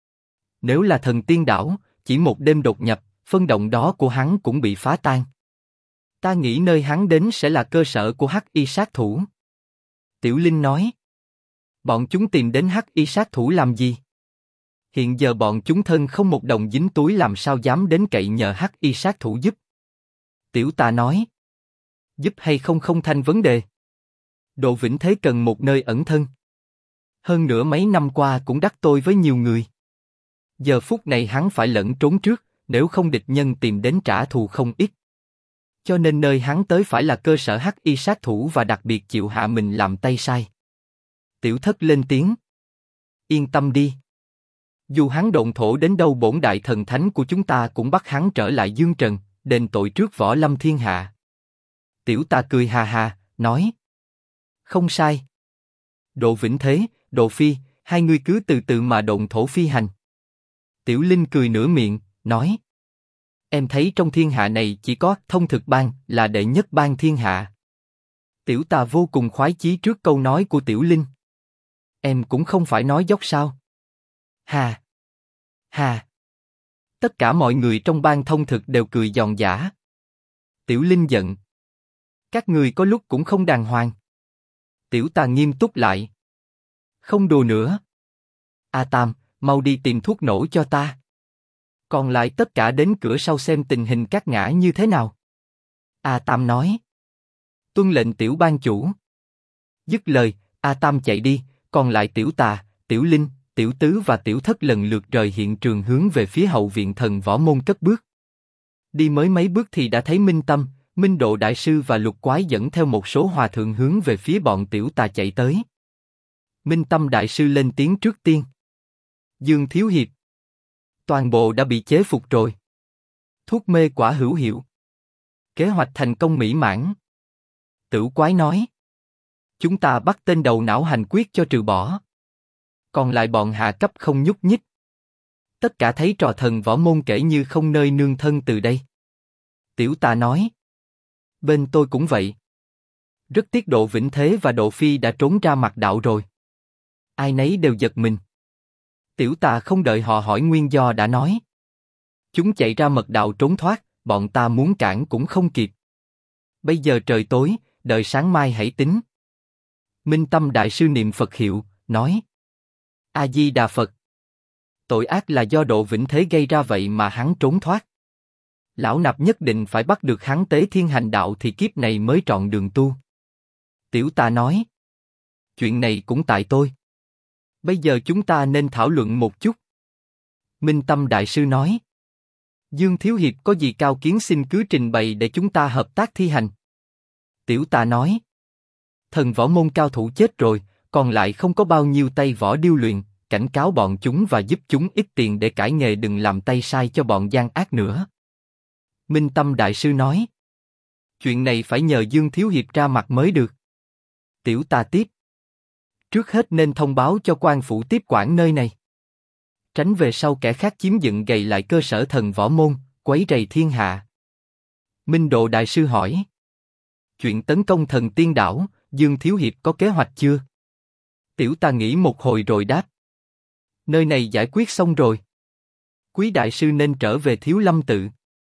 Nếu là Thần Tiên Đảo, chỉ một đêm đột nhập, phân động đó của hắn cũng bị phá tan. Ta nghĩ nơi hắn đến sẽ là cơ sở của Hắc Y sát thủ. Tiểu Linh nói: Bọn chúng tìm đến Hắc Y sát thủ làm gì? Hiện giờ bọn chúng thân không một đồng dính túi làm sao dám đến cậy nhờ Hắc Y sát thủ giúp. Tiểu Tà nói: Giúp hay không không thành vấn đề. Độ Vĩnh Thế cần một nơi ẩn thân. Hơn nữa mấy năm qua cũng đắc tội với nhiều người. Giờ phút này hắn phải lẩn trốn trước, nếu không địch nhân tìm đến trả thù không ít. Cho nên nơi hắn tới phải là cơ sở Hắc Y sát thủ và đặc biệt chịu hạ mình làm tay sai. Tiểu Thất lên tiếng: Yên tâm đi. Dù hắn độn thổ đến đâu bổn đại thần thánh của chúng ta cũng bắt hắn trở lại dương trần, đền tội trước võ lâm thiên hạ. Tiểu Tà cười hà hà, nói: Không sai. Độ Vĩnh Thế, Độ Phi, hai người cứ từ từ mà độn thổ phi hành. Tiểu Linh cười nửa miệng, nói: Em thấy trong thiên hạ này chỉ có Thông Thực Bang là đệ nhất bang thiên hạ. Tiểu Tà vô cùng khoái chí trước câu nói của Tiểu Linh. Em cũng không phải nói dốc sao? Hà! Hà! Tất cả mọi người trong bang Thông Thực đều cười giòn giã. Tiểu Linh giận: Các người có lúc cũng không đàng hoàng. Tiểu Tà nghiêm túc lại: Không đùa nữa. A Tam, mau đi tìm thuốc nổ cho ta. Còn lại tất cả đến cửa sau xem tình hình các ngã như thế nào. A Tam nói: Tuân lệnh tiểu ban chủ. Dứt lời, A Tam chạy đi, còn lại Tiểu Tà, Tiểu Linh, Tiểu Tứ và Tiểu Thất lần lượt rời hiện trường hướng về phía hậu viện thần võ môn cất bước. Đi mới mấy bước thì đã thấy Minh Tâm, Minh Độ Đại Sư và Lục Quái dẫn theo một số hòa thượng hướng về phía bọn Tiểu Tà chạy tới. Minh Tâm Đại Sư lên tiếng trước tiên. Dương Thiếu Hiệp, toàn bộ đã bị chế phục rồi. Thuốc mê quả hữu hiệu. Kế hoạch thành công mỹ mãn. Tiểu Quái nói. Chúng ta bắt tên đầu não hành quyết cho trừ bỏ. Còn lại bọn hạ cấp không nhúc nhích. Tất cả thấy trò thần võ môn kể như không nơi nương thân từ đây. Tiểu Tà nói. Bên tôi cũng vậy. Rất tiếc Độ Vĩnh Thế và Độ Phi đã trốn ra Mật đạo rồi. Ai nấy đều giật mình. Tiểu Tà không đợi họ hỏi nguyên do đã nói. Chúng chạy ra Mật đạo trốn thoát, bọn ta muốn cản cũng không kịp. Bây giờ trời tối, đợi sáng mai hãy tính. Minh Tâm Đại Sư niệm Phật hiệu, nói. A Di Đà Phật. Tội ác là do Độ Vĩnh Thế gây ra vậy mà hắn trốn thoát. Lão nạp nhất định phải bắt được hắn tế thiên hành đạo thì kiếp này mới trọn đường tu. Tiểu Tà nói. Chuyện này cũng tại tôi. Bây giờ chúng ta nên thảo luận một chút. Minh Tâm Đại Sư nói. Dương Thiếu Hiệp có gì cao kiến xin cứ trình bày để chúng ta hợp tác thi hành. Tiểu Tà nói. Thần võ môn cao thủ chết rồi, còn lại không có bao nhiêu tay võ điêu luyện, cảnh cáo bọn chúng và giúp chúng ít tiền để cải nghề đừng làm tay sai cho bọn gian ác nữa. Minh Tâm Đại Sư nói. Chuyện này phải nhờ Dương Thiếu Hiệp ra mặt mới được. Tiểu Tà tiếp. Trước hết nên thông báo cho quan phủ tiếp quản nơi này. Tránh về sau kẻ khác chiếm dựng gầy lại cơ sở thần võ môn, quấy rầy thiên hạ. Minh Độ Đại Sư hỏi. Chuyện tấn công thần tiên đảo, Dương Thiếu Hiệp có kế hoạch chưa? Tiểu Tà nghĩ một hồi rồi đáp. Nơi này giải quyết xong rồi. Quý Đại Sư nên trở về Thiếu Lâm Tự.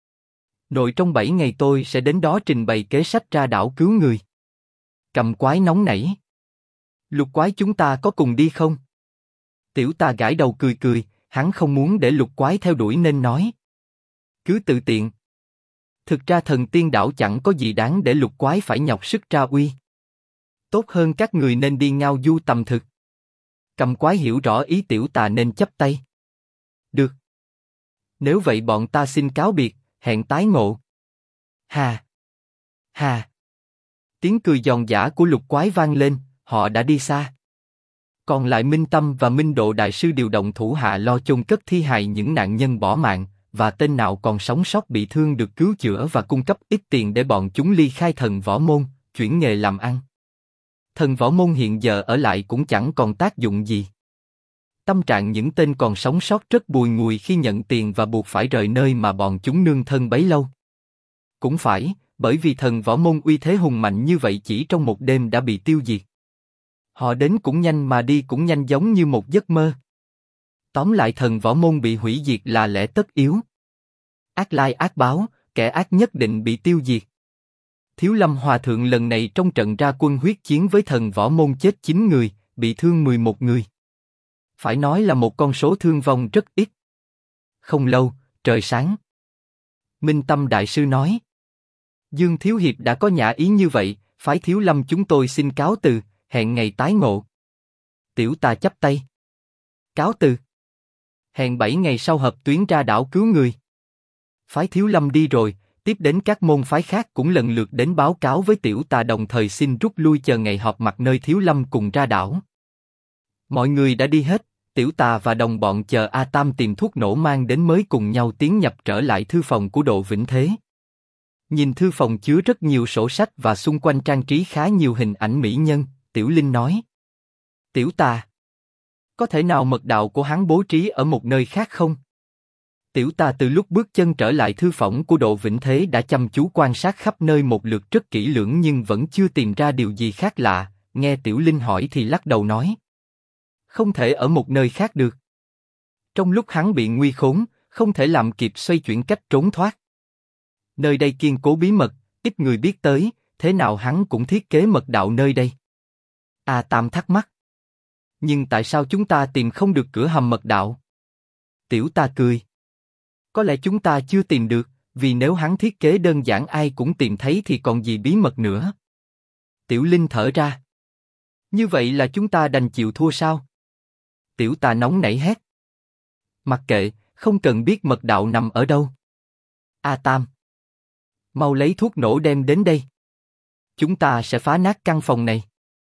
Nội trong 7 ngày tôi sẽ đến đó trình bày kế sách ra đảo cứu người. Cầm Quái nóng nảy. Lục Quái chúng ta có cùng đi không? Tiểu Tà gãi đầu cười cười, hắn không muốn để Lục Quái theo đuổi nên nói. Cứ tự tiện. Thực ra thần tiên đảo chẳng có gì đáng để Lục Quái phải nhọc sức ra uy. Tốt hơn các người nên đi ngao du tầm thực. Cầm Quái hiểu rõ ý Tiểu Tà nên chắp tay. Được. Nếu vậy bọn ta xin cáo biệt, hẹn tái ngộ. Hà! Hà! Tiếng cười giòn giã của Lục Quái vang lên, họ đã đi xa. Còn lại Minh Tâm và Minh Độ Đại Sư điều động thủ hạ lo chôn cất thi hài những nạn nhân bỏ mạng, và tên nào còn sống sót bị thương được cứu chữa và cung cấp ít tiền để bọn chúng ly khai thần võ môn, chuyển nghề làm ăn. Thần võ môn hiện giờ ở lại cũng chẳng còn tác dụng gì. Tâm trạng những tên còn sống sót rất bùi ngùi khi nhận tiền và buộc phải rời nơi mà bọn chúng nương thân bấy lâu. Cũng phải, bởi vì thần võ môn uy thế hùng mạnh như vậy chỉ trong một đêm đã bị tiêu diệt. Họ đến cũng nhanh mà đi cũng nhanh giống như một giấc mơ. Tóm lại thần võ môn bị hủy diệt là lẽ tất yếu. Ác lai ác báo, kẻ ác nhất định bị tiêu diệt. Thiếu Lâm Hòa Thượng lần này trong trận ra quân huyết chiến với thần võ môn chết 9 người, bị thương 11 người. Phải nói là một con số thương vong rất ít. Không lâu, trời sáng. Minh Tâm Đại Sư nói. Dương Thiếu Hiệp đã có nhã ý như vậy, phái Thiếu Lâm chúng tôi xin cáo từ, hẹn ngày tái ngộ. Tiểu Tà chắp tay. Cáo từ. Hẹn 7 ngày sau hợp tuyến ra đảo cứu người. Phái Thiếu Lâm đi rồi, tiếp đến các môn phái khác cũng lần lượt đến báo cáo với Tiểu Tà đồng thời xin rút lui chờ ngày họp mặt nơi Thiếu Lâm cùng ra đảo. Mọi người đã đi hết, Tiểu Tà và đồng bọn chờ A Tam tìm thuốc nổ mang đến mới cùng nhau tiến nhập trở lại thư phòng của Độ Vĩnh Thế. Nhìn thư phòng chứa rất nhiều sổ sách và xung quanh trang trí khá nhiều hình ảnh mỹ nhân, Tiểu Linh nói. Tiểu Tà, có thể nào mật đạo của hắn bố trí ở một nơi khác không? Tiểu Tà từ lúc bước chân trở lại thư phòng của Độ Vĩnh Thế đã chăm chú quan sát khắp nơi một lượt rất kỹ lưỡng nhưng vẫn chưa tìm ra điều gì khác lạ, nghe Tiểu Linh hỏi thì lắc đầu nói. Không thể ở một nơi khác được. Trong lúc hắn bị nguy khốn, không thể làm kịp xoay chuyển cách trốn thoát. Nơi đây kiên cố bí mật, ít người biết tới, thế nào hắn cũng thiết kế mật đạo nơi đây. A Tam thắc mắc. Nhưng tại sao chúng ta tìm không được cửa hầm mật đạo? Tiểu Tà cười. Có lẽ chúng ta chưa tìm được, vì nếu hắn thiết kế đơn giản ai cũng tìm thấy thì còn gì bí mật nữa. Tiểu Linh thở ra. Như vậy là chúng ta đành chịu thua sao? Tiểu Tà nóng nảy hét. Mặc kệ, không cần biết mật đạo nằm ở đâu. A Tam. Mau lấy thuốc nổ đem đến đây. Chúng ta sẽ phá nát căn phòng này.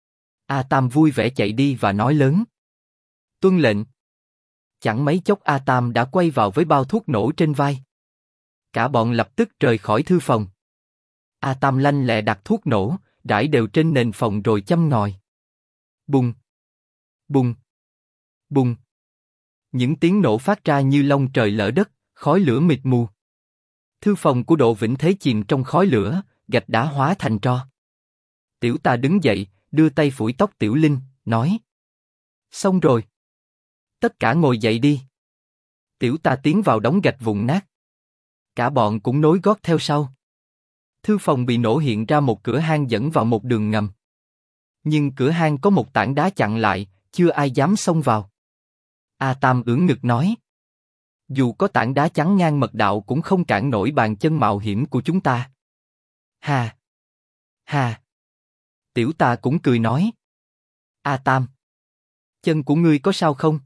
A Tam vui vẻ chạy đi và nói lớn. Tuân lệnh. Chẳng mấy chốc A Tam đã quay vào với bao thuốc nổ trên vai. Cả bọn lập tức rời khỏi thư phòng. A Tam lanh lẹ đặt thuốc nổ, rải đều trên nền phòng rồi châm ngòi. Bùng, bùng, bùng. Những tiếng nổ phát ra như long trời lở đất, khói lửa mịt mù. Thư phòng của Độ Vĩnh Thế chìm trong khói lửa, gạch đá hóa thành tro. Tiểu Tà đứng dậy, đưa tay phủi tóc Tiểu Linh, nói: Xong rồi. Tất cả ngồi dậy đi. Tiểu Tà tiến vào đống gạch vụn nát. Cả bọn cũng nối gót theo sau. Thư phòng bị nổ hiện ra một cửa hang dẫn vào một đường ngầm. Nhưng cửa hang có một tảng đá chặn lại, chưa ai dám xông vào. A Tam ưỡn ngực nói: Dù có tảng đá chắn ngang mật đạo cũng không cản nổi bàn chân mạo hiểm của chúng ta. Hà! Hà! Tiểu Tà cũng cười nói: A Tam! Chân của ngươi có sao không?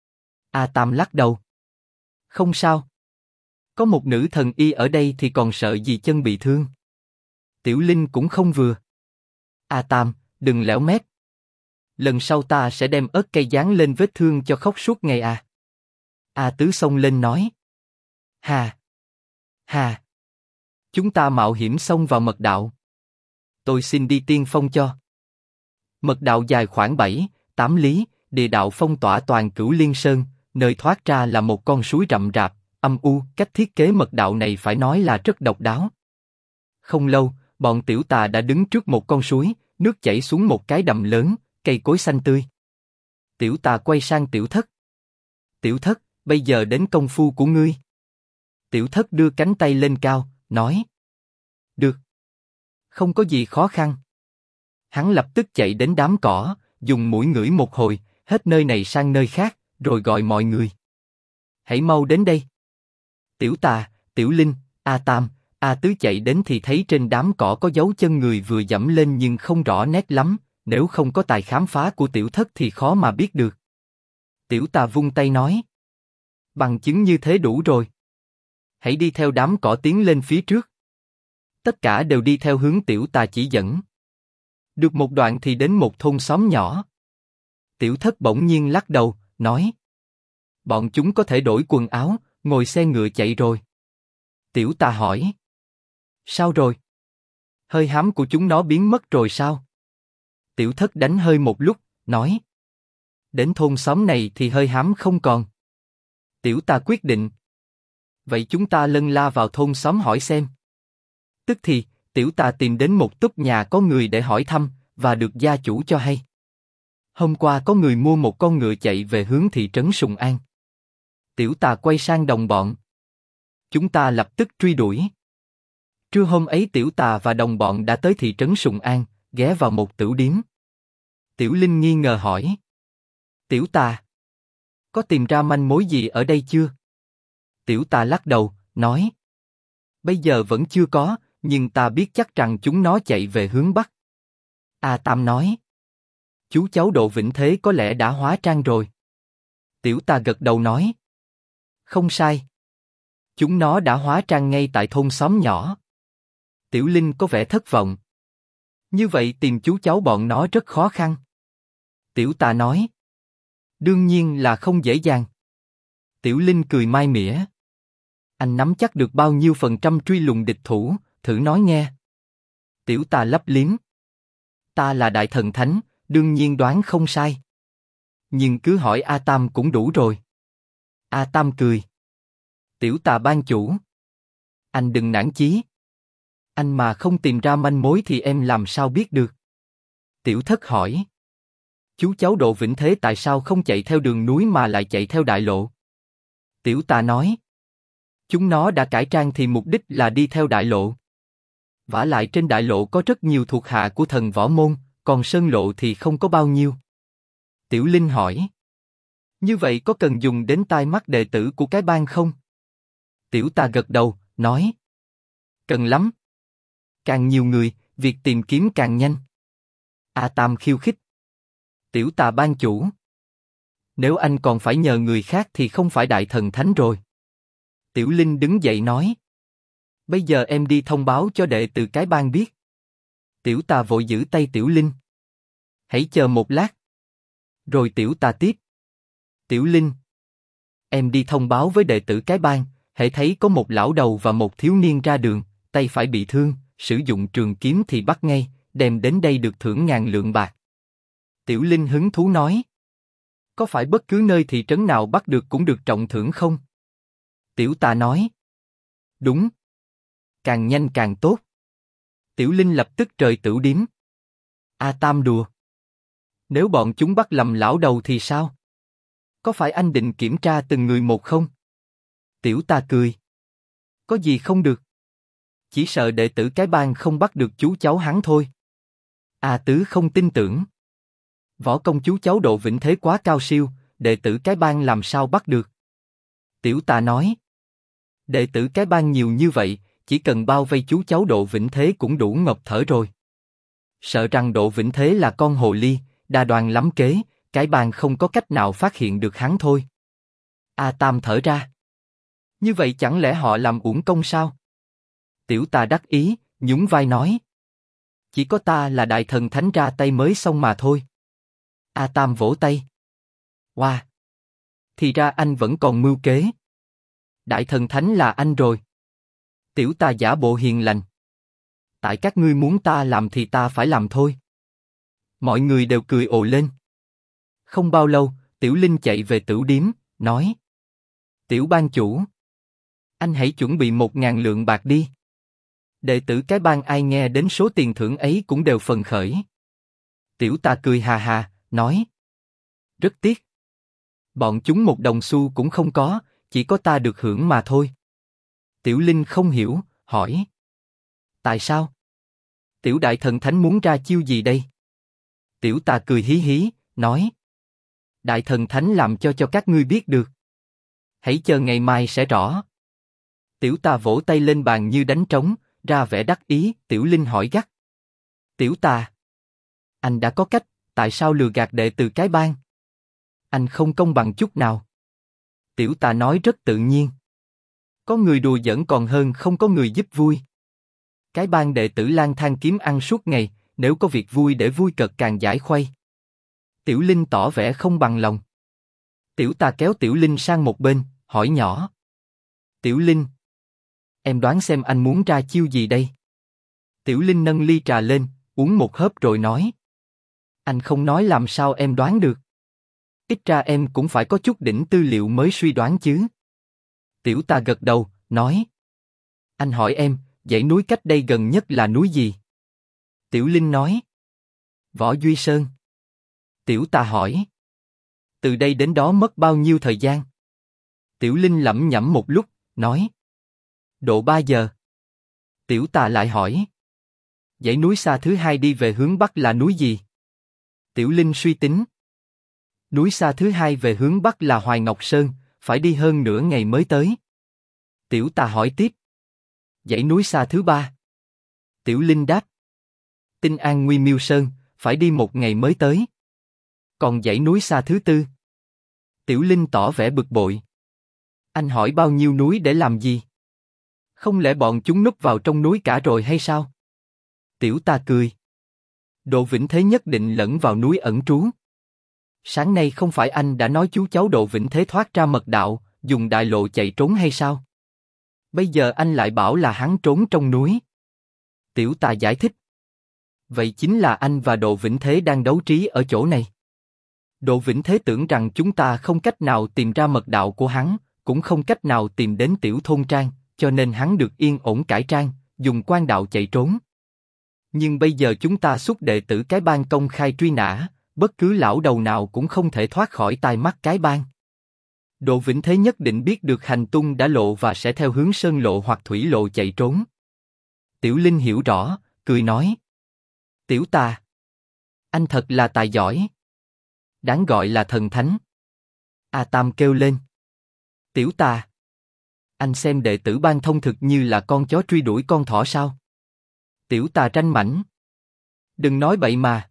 A Tam lắc đầu: Không sao. Có một nữ thần y ở đây thì còn sợ gì chân bị thương. Tiểu Linh cũng không vừa. A Tam, đừng lẻo mép. Lần sau ta sẽ đem ớt cây dán lên vết thương cho khóc suốt ngày à. A Tứ xông lên nói: Hà! Hà! Chúng ta mạo hiểm xông vào mật đạo. Tôi xin đi tiên phong cho. Mật đạo dài khoảng 7-8 lý, địa đạo phong tỏa toàn Cửu Liên Sơn, nơi thoát ra là một con suối rậm rạp, âm u. Cách thiết kế mật đạo này phải nói là rất độc đáo. Không lâu, bọn Tiểu Tà đã đứng trước một con suối, nước chảy xuống một cái đầm lớn, cây cối xanh tươi. Tiểu Tà quay sang Tiểu Thất. Tiểu Thất, bây giờ đến công phu của ngươi. Tiểu Thất đưa cánh tay lên cao, nói: Được. Không có gì khó khăn. Hắn lập tức chạy đến đám cỏ, dùng mũi ngửi một hồi, hết nơi này sang nơi khác, rồi gọi mọi người: Hãy mau đến đây. Tiểu Tà, Tiểu Linh, A Tam, A Tứ chạy đến thì thấy trên đám cỏ có dấu chân người vừa dẫm lên nhưng không rõ nét lắm, nếu không có tài khám phá của Tiểu Thất thì khó mà biết được. Tiểu Tà vung tay nói: Bằng chứng như thế đủ rồi. Hãy đi theo đám cỏ tiến lên phía trước. Tất cả đều đi theo hướng Tiểu Tà chỉ dẫn. Được một đoạn thì đến một thôn xóm nhỏ. Tiểu Thất bỗng nhiên lắc đầu, nói: Bọn chúng có thể đổi quần áo, ngồi xe ngựa chạy rồi. Tiểu Tà hỏi: Sao rồi? Hơi hám của chúng nó biến mất rồi sao? Tiểu Thất đánh hơi một lúc, nói: Đến thôn xóm này thì hơi hám không còn. Tiểu Tà quyết định: Vậy chúng ta lân la vào thôn xóm hỏi xem. Tức thì, Tiểu Tà tìm đến một túp nhà có người để hỏi thăm, và được gia chủ cho hay: Hôm qua có người mua một con ngựa chạy về hướng thị trấn Sùng An. Tiểu Tà quay sang đồng bọn: Chúng ta lập tức truy đuổi. Trưa hôm ấy Tiểu Tà và đồng bọn đã tới thị trấn Sùng An, ghé vào một tửu điếm. Tiểu Linh nghi ngờ hỏi: Tiểu Tà, có tìm ra manh mối gì ở đây chưa? Tiểu Tà lắc đầu, nói: Bây giờ vẫn chưa có, nhưng ta biết chắc rằng chúng nó chạy về hướng Bắc. A Tam nói: Chú cháu Độ Vĩnh Thế có lẽ đã hóa trang rồi. Tiểu Tà gật đầu nói: Không sai. Chúng nó đã hóa trang ngay tại thôn xóm nhỏ. Tiểu Linh có vẻ thất vọng. Như vậy tìm chú cháu bọn nó rất khó khăn. Tiểu Tà nói: Đương nhiên là không dễ dàng. Tiểu Linh cười mai mỉa: Anh nắm chắc được bao nhiêu phần trăm truy lùng địch thủ, thử nói nghe. Tiểu Tà lấp liếm: Ta là đại thần thánh, đương nhiên đoán không sai. Nhưng cứ hỏi A Tam cũng đủ rồi. A Tam cười: Tiểu Tà ban chủ, anh đừng nản chí. Anh mà không tìm ra manh mối thì em làm sao biết được? Tiểu Thất hỏi: Chú cháu Độ Vĩnh Thế tại sao không chạy theo đường núi mà lại chạy theo đại lộ? Tiểu Tà nói: Chúng nó đã cải trang thì mục đích là đi theo đại lộ. Vả lại trên đại lộ có rất nhiều thuộc hạ của thần võ môn, còn sơn lộ thì không có bao nhiêu. Tiểu Linh hỏi: Như vậy có cần dùng đến tai mắt đệ tử của cái bang không? Tiểu Tà gật đầu, nói: Cần lắm. Càng nhiều người, việc tìm kiếm càng nhanh. A Tam khiêu khích: Tiểu Tà ban chủ, nếu anh còn phải nhờ người khác thì không phải đại thần thánh rồi. Tiểu Linh đứng dậy nói: Bây giờ em đi thông báo cho đệ tử cái bang biết. Tiểu Tà vội giữ tay Tiểu Linh. Hãy chờ một lát. Rồi Tiểu Tà tiếp. Tiểu Linh, em đi thông báo với đệ tử cái bang, hễ thấy có một lão đầu và một thiếu niên ra đường, tay phải bị thương, sử dụng trường kiếm thì bắt ngay, đem đến đây được thưởng 1000 lượng bạc. Tiểu Linh hứng thú nói. Có phải bất cứ nơi thị trấn nào bắt được cũng được trọng thưởng không? Tiểu Tà nói. Đúng. Càng nhanh càng tốt. Tiểu Linh lập tức trời tửu điếm. A Tam đùa. Nếu bọn chúng bắt lầm lão đầu thì sao? Có phải anh định kiểm tra từng người một không? Tiểu Tà cười. Có gì không được? Chỉ sợ đệ tử cái bang không bắt được chú cháu hắn thôi. A Tứ không tin tưởng. Võ công chú cháu Độ Vĩnh Thế quá cao siêu, đệ tử cái bang làm sao bắt được? Tiểu Tà nói. Đệ tử cái bang nhiều như vậy, chỉ cần bao vây chú cháu Độ Vĩnh Thế cũng đủ ngộp thở rồi. Sợ rằng Độ Vĩnh Thế là con hồ ly, đa đoan lắm kế, cái bang không có cách nào phát hiện được hắn thôi. A Tam thở ra. Như vậy chẳng lẽ họ làm uổng công sao? Tiểu Tà đắc ý, nhún vai nói. Chỉ có ta là đại thần thánh ra tay mới xong mà thôi. A Tam vỗ tay. Wow! Thì ra anh vẫn còn mưu kế. Đại thần thánh là anh rồi. Tiểu Tà giả bộ hiền lành. Tại các ngươi muốn ta làm thì ta phải làm thôi. Mọi người đều cười ồ lên. Không bao lâu, Tiểu Linh chạy về tửu điếm, nói. Tiểu ban chủ, anh hãy chuẩn bị 1000 lượng bạc đi. Đệ tử cái bang ai nghe đến số tiền thưởng ấy cũng đều phấn khởi. Tiểu Tà cười hà hà, nói. Rất tiếc. Bọn chúng một đồng xu cũng không có, chỉ có ta được hưởng mà thôi. Tiểu Linh không hiểu, hỏi. Tại sao? Tiểu đại thần thánh muốn ra chiêu gì đây? Tiểu Tà cười hí hí, nói. Đại thần thánh làm cho các ngươi biết được. Hãy chờ ngày mai sẽ rõ. Tiểu Tà vỗ tay lên bàn như đánh trống, ra vẻ đắc ý. Tiểu Linh hỏi gắt. Tiểu Tà, anh đã có cách, tại sao lừa gạt đệ tử cái bang? Anh không công bằng chút nào. Tiểu Tà nói rất tự nhiên. Có người đùa giỡn còn hơn không có người giúp vui. Cái bang đệ tử lang thang kiếm ăn suốt ngày, nếu có việc vui để vui cợt càng giải khuây. Tiểu Linh tỏ vẻ không bằng lòng. Tiểu Tà kéo Tiểu Linh sang một bên, hỏi nhỏ. Tiểu Linh, em đoán xem anh muốn ra chiêu gì đây? Tiểu Linh nâng ly trà lên, uống một hớp rồi nói. Anh không nói làm sao em đoán được? Ít ra em cũng phải có chút đỉnh tư liệu mới suy đoán chứ. Tiểu Tà gật đầu, nói. Anh hỏi em, dãy núi cách đây gần nhất là núi gì? Tiểu Linh nói. Võ Duy Sơn. Tiểu Tà hỏi. Từ đây đến đó mất bao nhiêu thời gian? Tiểu Linh lẩm nhẩm một lúc, nói. Độ 3 giờ. Tiểu Tà lại hỏi. Dãy núi xa thứ hai đi về hướng bắc là núi gì? Tiểu Linh suy tính. Núi xa thứ hai về hướng bắc là Hoài Ngọc Sơn, phải đi hơn nửa ngày mới tới. Tiểu Tà hỏi tiếp. Dãy núi xa thứ ba. Tiểu Linh đáp. Tinh An Nguy Miêu Sơn, phải đi 1 ngày mới tới. Còn dãy núi xa thứ tư? Tiểu Linh tỏ vẻ bực bội. Anh hỏi bao nhiêu núi để làm gì? Không lẽ bọn chúng núp vào trong núi cả rồi hay sao? Tiểu Tà cười. Độ Vĩnh Thế nhất định lẫn vào núi ẩn trú. Sáng nay không phải anh đã nói chú cháu Độ Vĩnh Thế thoát ra mật đạo, dùng đại lộ chạy trốn hay sao? Bây giờ anh lại bảo là hắn trốn trong núi. Tiểu Tà giải thích. Vậy chính là anh và Độ Vĩnh Thế đang đấu trí ở chỗ này. Độ Vĩnh Thế tưởng rằng chúng ta không cách nào tìm ra mật đạo của hắn, cũng không cách nào tìm đến tiểu thôn trang, cho nên hắn được yên ổn cải trang, dùng quan đạo chạy trốn. Nhưng bây giờ chúng ta xuất đệ tử cái bang công khai truy nã, bất cứ lão đầu nào cũng không thể thoát khỏi tai mắt cái bang. Độ Vĩnh Thế nhất định biết được hành tung đã lộ và sẽ theo hướng sơn lộ hoặc thủy lộ chạy trốn. Tiểu Linh hiểu rõ, cười nói. Tiểu Tà, anh thật là tài giỏi. Đáng gọi là thần thánh. A Tam kêu lên. Tiểu Tà, anh xem đệ tử ban thông thực như là con chó truy đuổi con thỏ sao? Tiểu Tà tranh mảnh. Đừng nói bậy mà.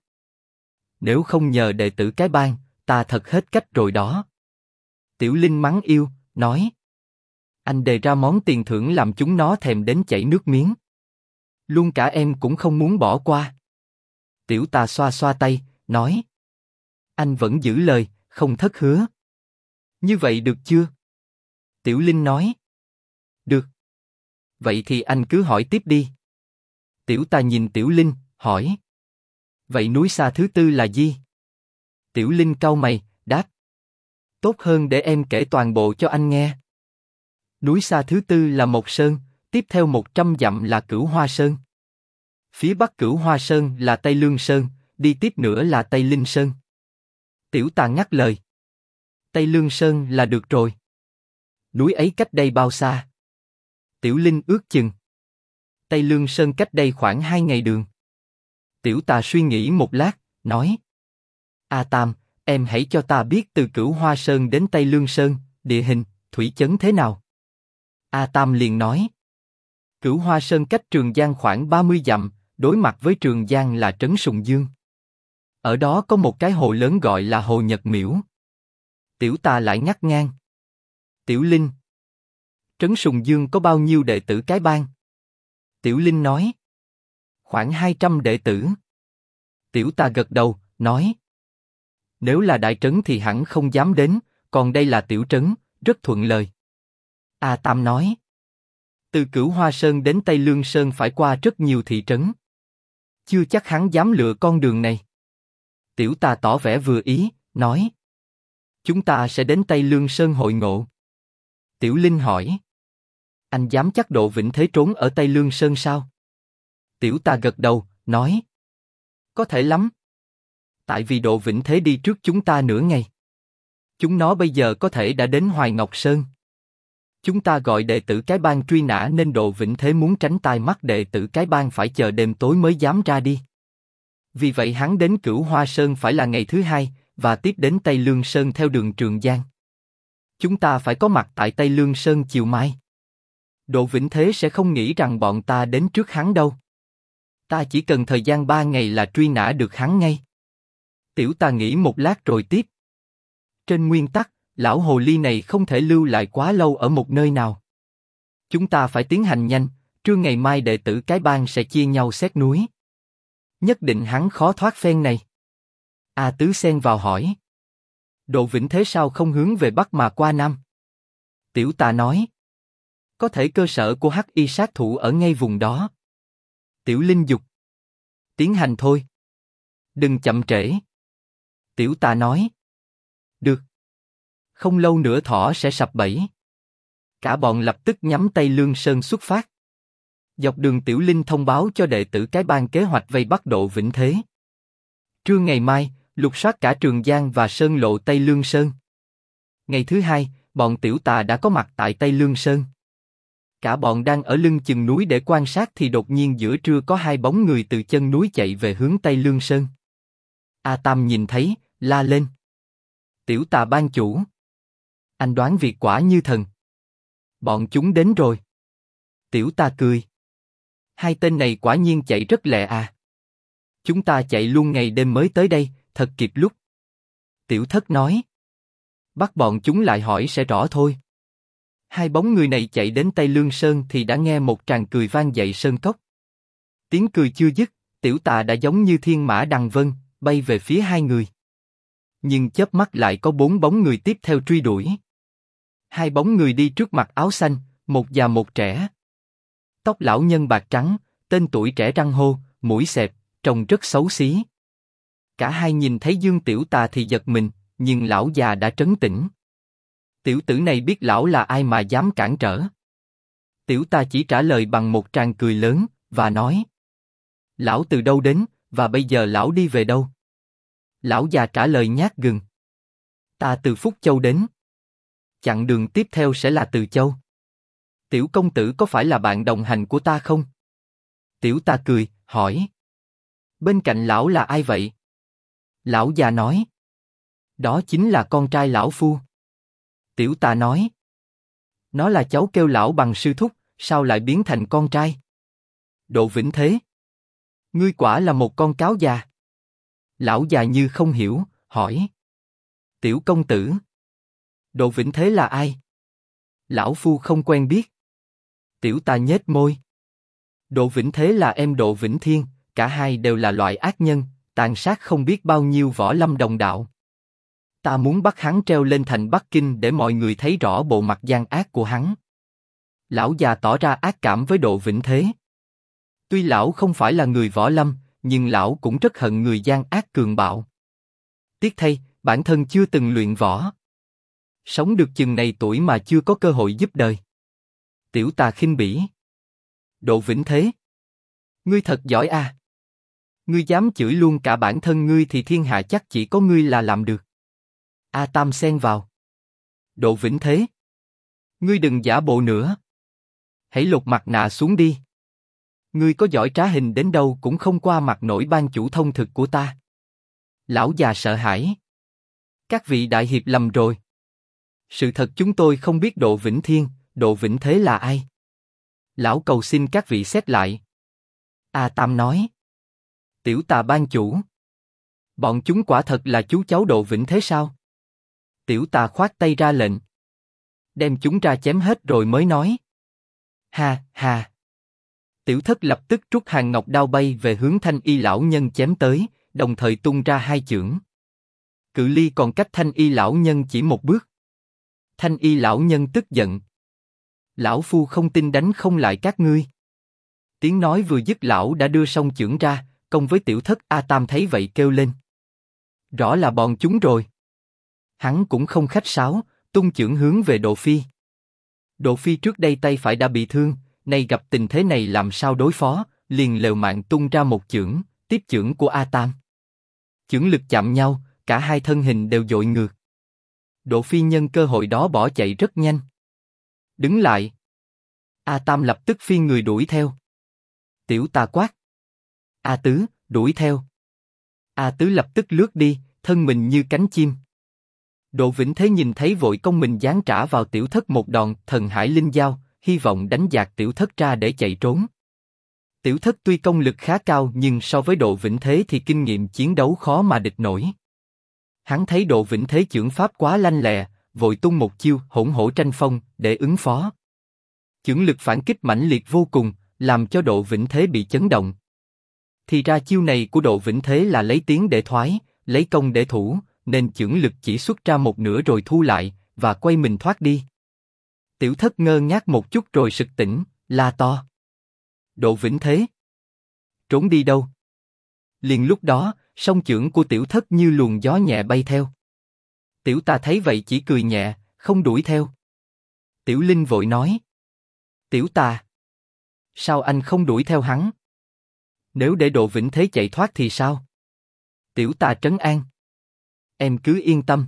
Nếu không nhờ đệ tử cái bang, ta thật hết cách rồi đó. Tiểu Linh mắng yêu, nói. Anh đề ra món tiền thưởng làm chúng nó thèm đến chảy nước miếng. Luôn cả em cũng không muốn bỏ qua. Tiểu Tà xoa xoa tay, nói. Anh vẫn giữ lời, không thất hứa. Như vậy được chưa? Tiểu Linh nói. Được. Vậy thì anh cứ hỏi tiếp đi. Tiểu Tà nhìn Tiểu Linh, hỏi. Vậy núi xa thứ tư là gì? Tiểu Linh cau mày, đáp. Tốt hơn để em kể toàn bộ cho anh nghe. Núi xa thứ tư là Mộc Sơn, tiếp theo 100 dặm là Cửu Hoa Sơn. Phía bắc Cửu Hoa Sơn là Tây Lương Sơn, đi tiếp nữa là Tây Linh Sơn. Tiểu Tà ngắt lời. Tây Lương Sơn là được rồi. Núi ấy cách đây bao xa? Tiểu Linh ước chừng. Tây Lương Sơn cách đây khoảng 2 ngày đường. Tiểu Tà suy nghĩ một lát, nói. A Tam, em hãy cho ta biết từ Cửu Hoa Sơn đến Tây Lương Sơn, địa hình, thủy chấn thế nào? A Tam liền nói. Cửu Hoa Sơn cách Trường Giang khoảng 30 dặm, đối mặt với Trường Giang là trấn Sùng Dương. Ở đó có một cái hồ lớn gọi là Hồ Nhật Miễu. Tiểu Tà lại ngắt ngang. Tiểu Linh. Trấn Sùng Dương có bao nhiêu đệ tử cái bang? Tiểu Linh nói. Khoảng 200 đệ tử. Tiểu Tà gật đầu, nói. Nếu là đại trấn thì hẳn không dám đến, còn đây là tiểu trấn, rất thuận lời. A Tam nói. Từ Cửu Hoa Sơn đến Tây Lương Sơn phải qua rất nhiều thị trấn. Chưa chắc hắn dám lựa con đường này. Tiểu Tà tỏ vẻ vừa ý, nói. Chúng ta sẽ đến Tây Lương Sơn hội ngộ. Tiểu Linh hỏi. Anh dám chắc Độ Vĩnh Thế trốn ở Tây Lương Sơn sao? Tiểu Tà gật đầu, nói. Có thể lắm. Tại vì Độ Vĩnh Thế đi trước chúng ta nửa ngày. Chúng nó bây giờ có thể đã đến Hoài Ngọc Sơn. Chúng ta gọi đệ tử cái bang truy nã nên Độ Vĩnh Thế muốn tránh tai mắt đệ tử cái bang phải chờ đêm tối mới dám ra đi. Vì vậy hắn đến Cửu Hoa Sơn phải là ngày thứ hai, và tiếp đến Tây Lương Sơn theo đường Trường Giang. Chúng ta phải có mặt tại Tây Lương Sơn chiều mai. Độ Vĩnh Thế sẽ không nghĩ rằng bọn ta đến trước hắn đâu. Ta chỉ cần thời gian 3 ngày là truy nã được hắn ngay. Tiểu Tà nghĩ một lát rồi tiếp. Trên nguyên tắc, lão hồ ly này không thể lưu lại quá lâu ở một nơi nào. Chúng ta phải tiến hành nhanh, trưa ngày mai đệ tử cái bang sẽ chia nhau xét núi. Nhất định hắn khó thoát phen này. A Tứ xen vào hỏi. Độ Vĩnh Thế sao không hướng về Bắc mà qua Nam? Tiểu Tà nói. Có thể cơ sở của Hắc Y sát thủ ở ngay vùng đó. Tiểu Linh dục. Tiến hành thôi. Đừng chậm trễ. Tiểu Tà nói. Được. Không lâu nữa thỏ sẽ sập bẫy. Cả bọn lập tức nhắm Tây Lương Sơn xuất phát. Dọc đường Tiểu Linh thông báo cho đệ tử cái bang kế hoạch vây bắt Độ Vĩnh Thế. Trưa ngày mai, lục soát cả Trường Giang và Sơn lộ Tây Lương Sơn. Ngày thứ hai, bọn Tiểu Tà đã có mặt tại Tây Lương Sơn. Cả bọn đang ở lưng chừng núi để quan sát thì đột nhiên giữa trưa có 2 bóng người từ chân núi chạy về hướng Tây Lương Sơn. A Tam nhìn thấy, la lên. Tiểu Tà ban chủ. Anh đoán việc quả như thần. Bọn chúng đến rồi. Tiểu Tà cười. 2 tên này quả nhiên chạy rất lẹ à. Chúng ta chạy luôn ngày đêm mới tới đây, thật kịp lúc. Tiểu Thất nói. Bắt bọn chúng lại hỏi sẽ rõ thôi. 2 bóng người này chạy đến Tây Lương Sơn thì đã nghe một tràng cười vang dậy sơn cốc. Tiếng cười chưa dứt, Tiểu Tà đã giống như thiên mã đằng vân, bay về phía 2 người. Nhưng chớp mắt lại có 4 bóng người tiếp theo truy đuổi. 2 bóng người đi trước mặc áo xanh, một già một trẻ. Tóc lão nhân bạc trắng, tên tuổi trẻ răng hô, mũi xẹp, trông rất xấu xí. Cả hai nhìn thấy Dương Tiểu Tà thì giật mình, nhưng lão già đã trấn tĩnh. Tiểu tử này biết lão là ai mà dám cản trở. Tiểu Tà chỉ trả lời bằng một tràng cười lớn, và nói. Lão từ đâu đến, và bây giờ lão đi về đâu? Lão già trả lời nhát gừng. Ta từ Phúc Châu đến. Chặng đường tiếp theo sẽ là Từ Châu. Tiểu công tử có phải là bạn đồng hành của ta không? Tiểu Tà cười, hỏi. Bên cạnh lão là ai vậy? Lão già nói. Đó chính là con trai lão phu. Tiểu Tà nói. Nó là cháu kêu lão bằng sư thúc, sao lại biến thành con trai? Độ Vĩnh Thế. Ngươi quả là một con cáo già. Lão già như không hiểu, hỏi. Tiểu công tử. Độ Vĩnh Thế là ai? Lão phu không quen biết. Tiểu Tà nhếch môi. Độ Vĩnh Thế là em Độ Vĩnh Thiên, cả hai đều là loại ác nhân, tàn sát không biết bao nhiêu võ lâm đồng đạo. Ta muốn bắt hắn treo lên thành Bắc Kinh để mọi người thấy rõ bộ mặt gian ác của hắn. Lão già tỏ ra ác cảm với Độ Vĩnh Thế. Tuy lão không phải là người võ lâm, nhưng lão cũng rất hận người gian ác cường bạo. Tiếc thay, bản thân chưa từng luyện võ. Sống được chừng này tuổi mà chưa có cơ hội giúp đời. Tiểu Tà khinh bỉ. Độ Vĩnh Thế, ngươi thật giỏi à. Ngươi dám chửi luôn cả bản thân ngươi thì thiên hạ chắc chỉ có ngươi là làm được. A Tam xen vào. Độ Vĩnh Thế, ngươi đừng giả bộ nữa. Hãy lột mặt nạ xuống đi. Ngươi có giỏi trá hình đến đâu cũng không qua mặt nổi ban chủ thông thực của ta. Lão già sợ hãi. Các vị đại hiệp lầm rồi. Sự thật chúng tôi không biết Độ Vĩnh Thiên, Độ Vĩnh Thế là ai. Lão cầu xin các vị xét lại. A Tam nói. Tiểu Tà ban chủ. Bọn chúng quả thật là chú cháu Độ Vĩnh Thế sao? Tiểu Tà khoát tay ra lệnh. Đem chúng ra chém hết rồi mới nói. Ha, ha. Tiểu Thất lập tức rút hàng ngọc đao bay về hướng Thanh Y lão nhân chém tới, đồng thời tung ra hai chưởng. Cự ly còn cách Thanh Y lão nhân chỉ một bước. Thanh Y lão nhân tức giận. Lão phu không tin đánh không lại các ngươi. Tiếng nói vừa dứt lão đã đưa song chưởng ra, công với Tiểu Thất. A Tam thấy vậy kêu lên. Rõ là bọn chúng rồi. Hắn cũng không khách sáo, tung chưởng hướng về Độ Phi. Độ Phi trước đây tay phải đã bị thương, nay gặp tình thế này làm sao đối phó, liền liều mạng tung ra một chưởng, tiếp chưởng của A Tam. Chưởng lực chạm nhau, cả hai thân hình đều dội ngược. Độ Phi nhân cơ hội đó bỏ chạy rất nhanh. Đứng lại. A Tam lập tức phi người đuổi theo. Tiểu Tà quát. A Tứ, đuổi theo. A Tứ lập tức lướt đi, thân mình như cánh chim. Độ Vĩnh Thế nhìn thấy vội công mình giáng trả vào Tiểu Thất một đòn thần hải linh giao, hy vọng đánh dạt Tiểu Thất ra để chạy trốn. Tiểu Thất tuy công lực khá cao nhưng so với Độ Vĩnh Thế thì kinh nghiệm chiến đấu khó mà địch nổi. Hắn thấy Độ Vĩnh Thế chưởng pháp quá lanh lẹ, vội tung một chiêu hỗn hổ tranh phong để ứng phó. Chưởng lực phản kích mãnh liệt vô cùng, làm cho Độ Vĩnh Thế bị chấn động. Thì ra chiêu này của Độ Vĩnh Thế là lấy tiến để thoái, lấy công để thủ, nên chưởng lực chỉ xuất ra một nửa rồi thu lại và quay mình thoát đi. Tiểu Thất ngơ ngác một chút rồi sực tỉnh, la to. Độ Vĩnh Thế, trốn đi đâu? Liền lúc đó, song chưởng của Tiểu Thất như luồng gió nhẹ bay theo. Tiểu Tà thấy vậy chỉ cười nhẹ, không đuổi theo. Tiểu Linh vội nói. Tiểu Tà, sao anh không đuổi theo hắn? Nếu để Độ Vĩnh Thế chạy thoát thì sao? Tiểu Tà trấn an. Em cứ yên tâm.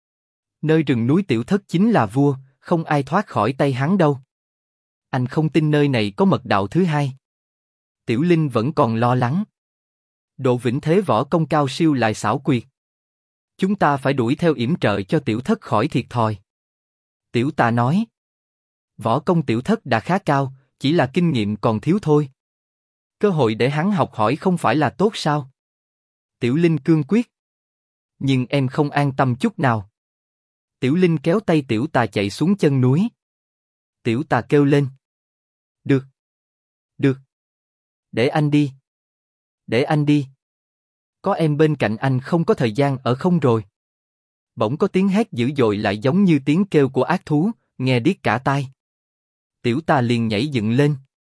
Nơi rừng núi Tiểu Thất chính là vua, không ai thoát khỏi tay hắn đâu. Anh không tin nơi này có mật đạo thứ hai. Tiểu Linh vẫn còn lo lắng. Độ Vĩnh Thế võ công cao siêu lại xảo quyệt. Chúng ta phải đuổi theo yểm trợ cho Tiểu Thất khỏi thiệt thòi. Tiểu Tà nói. Võ công Tiểu Thất đã khá cao, chỉ là kinh nghiệm còn thiếu thôi. Cơ hội để hắn học hỏi không phải là tốt sao? Tiểu Linh cương quyết. Nhưng em không an tâm chút nào. Tiểu Linh kéo tay Tiểu Tà chạy xuống chân núi. Tiểu Tà kêu lên. Được. Được. Để anh đi. Để anh đi. Có em bên cạnh anh không có thời gian ở không rồi. Bỗng có tiếng hét dữ dội lại giống như tiếng kêu của ác thú, nghe điếc cả tai. Tiểu Tà liền nhảy dựng lên.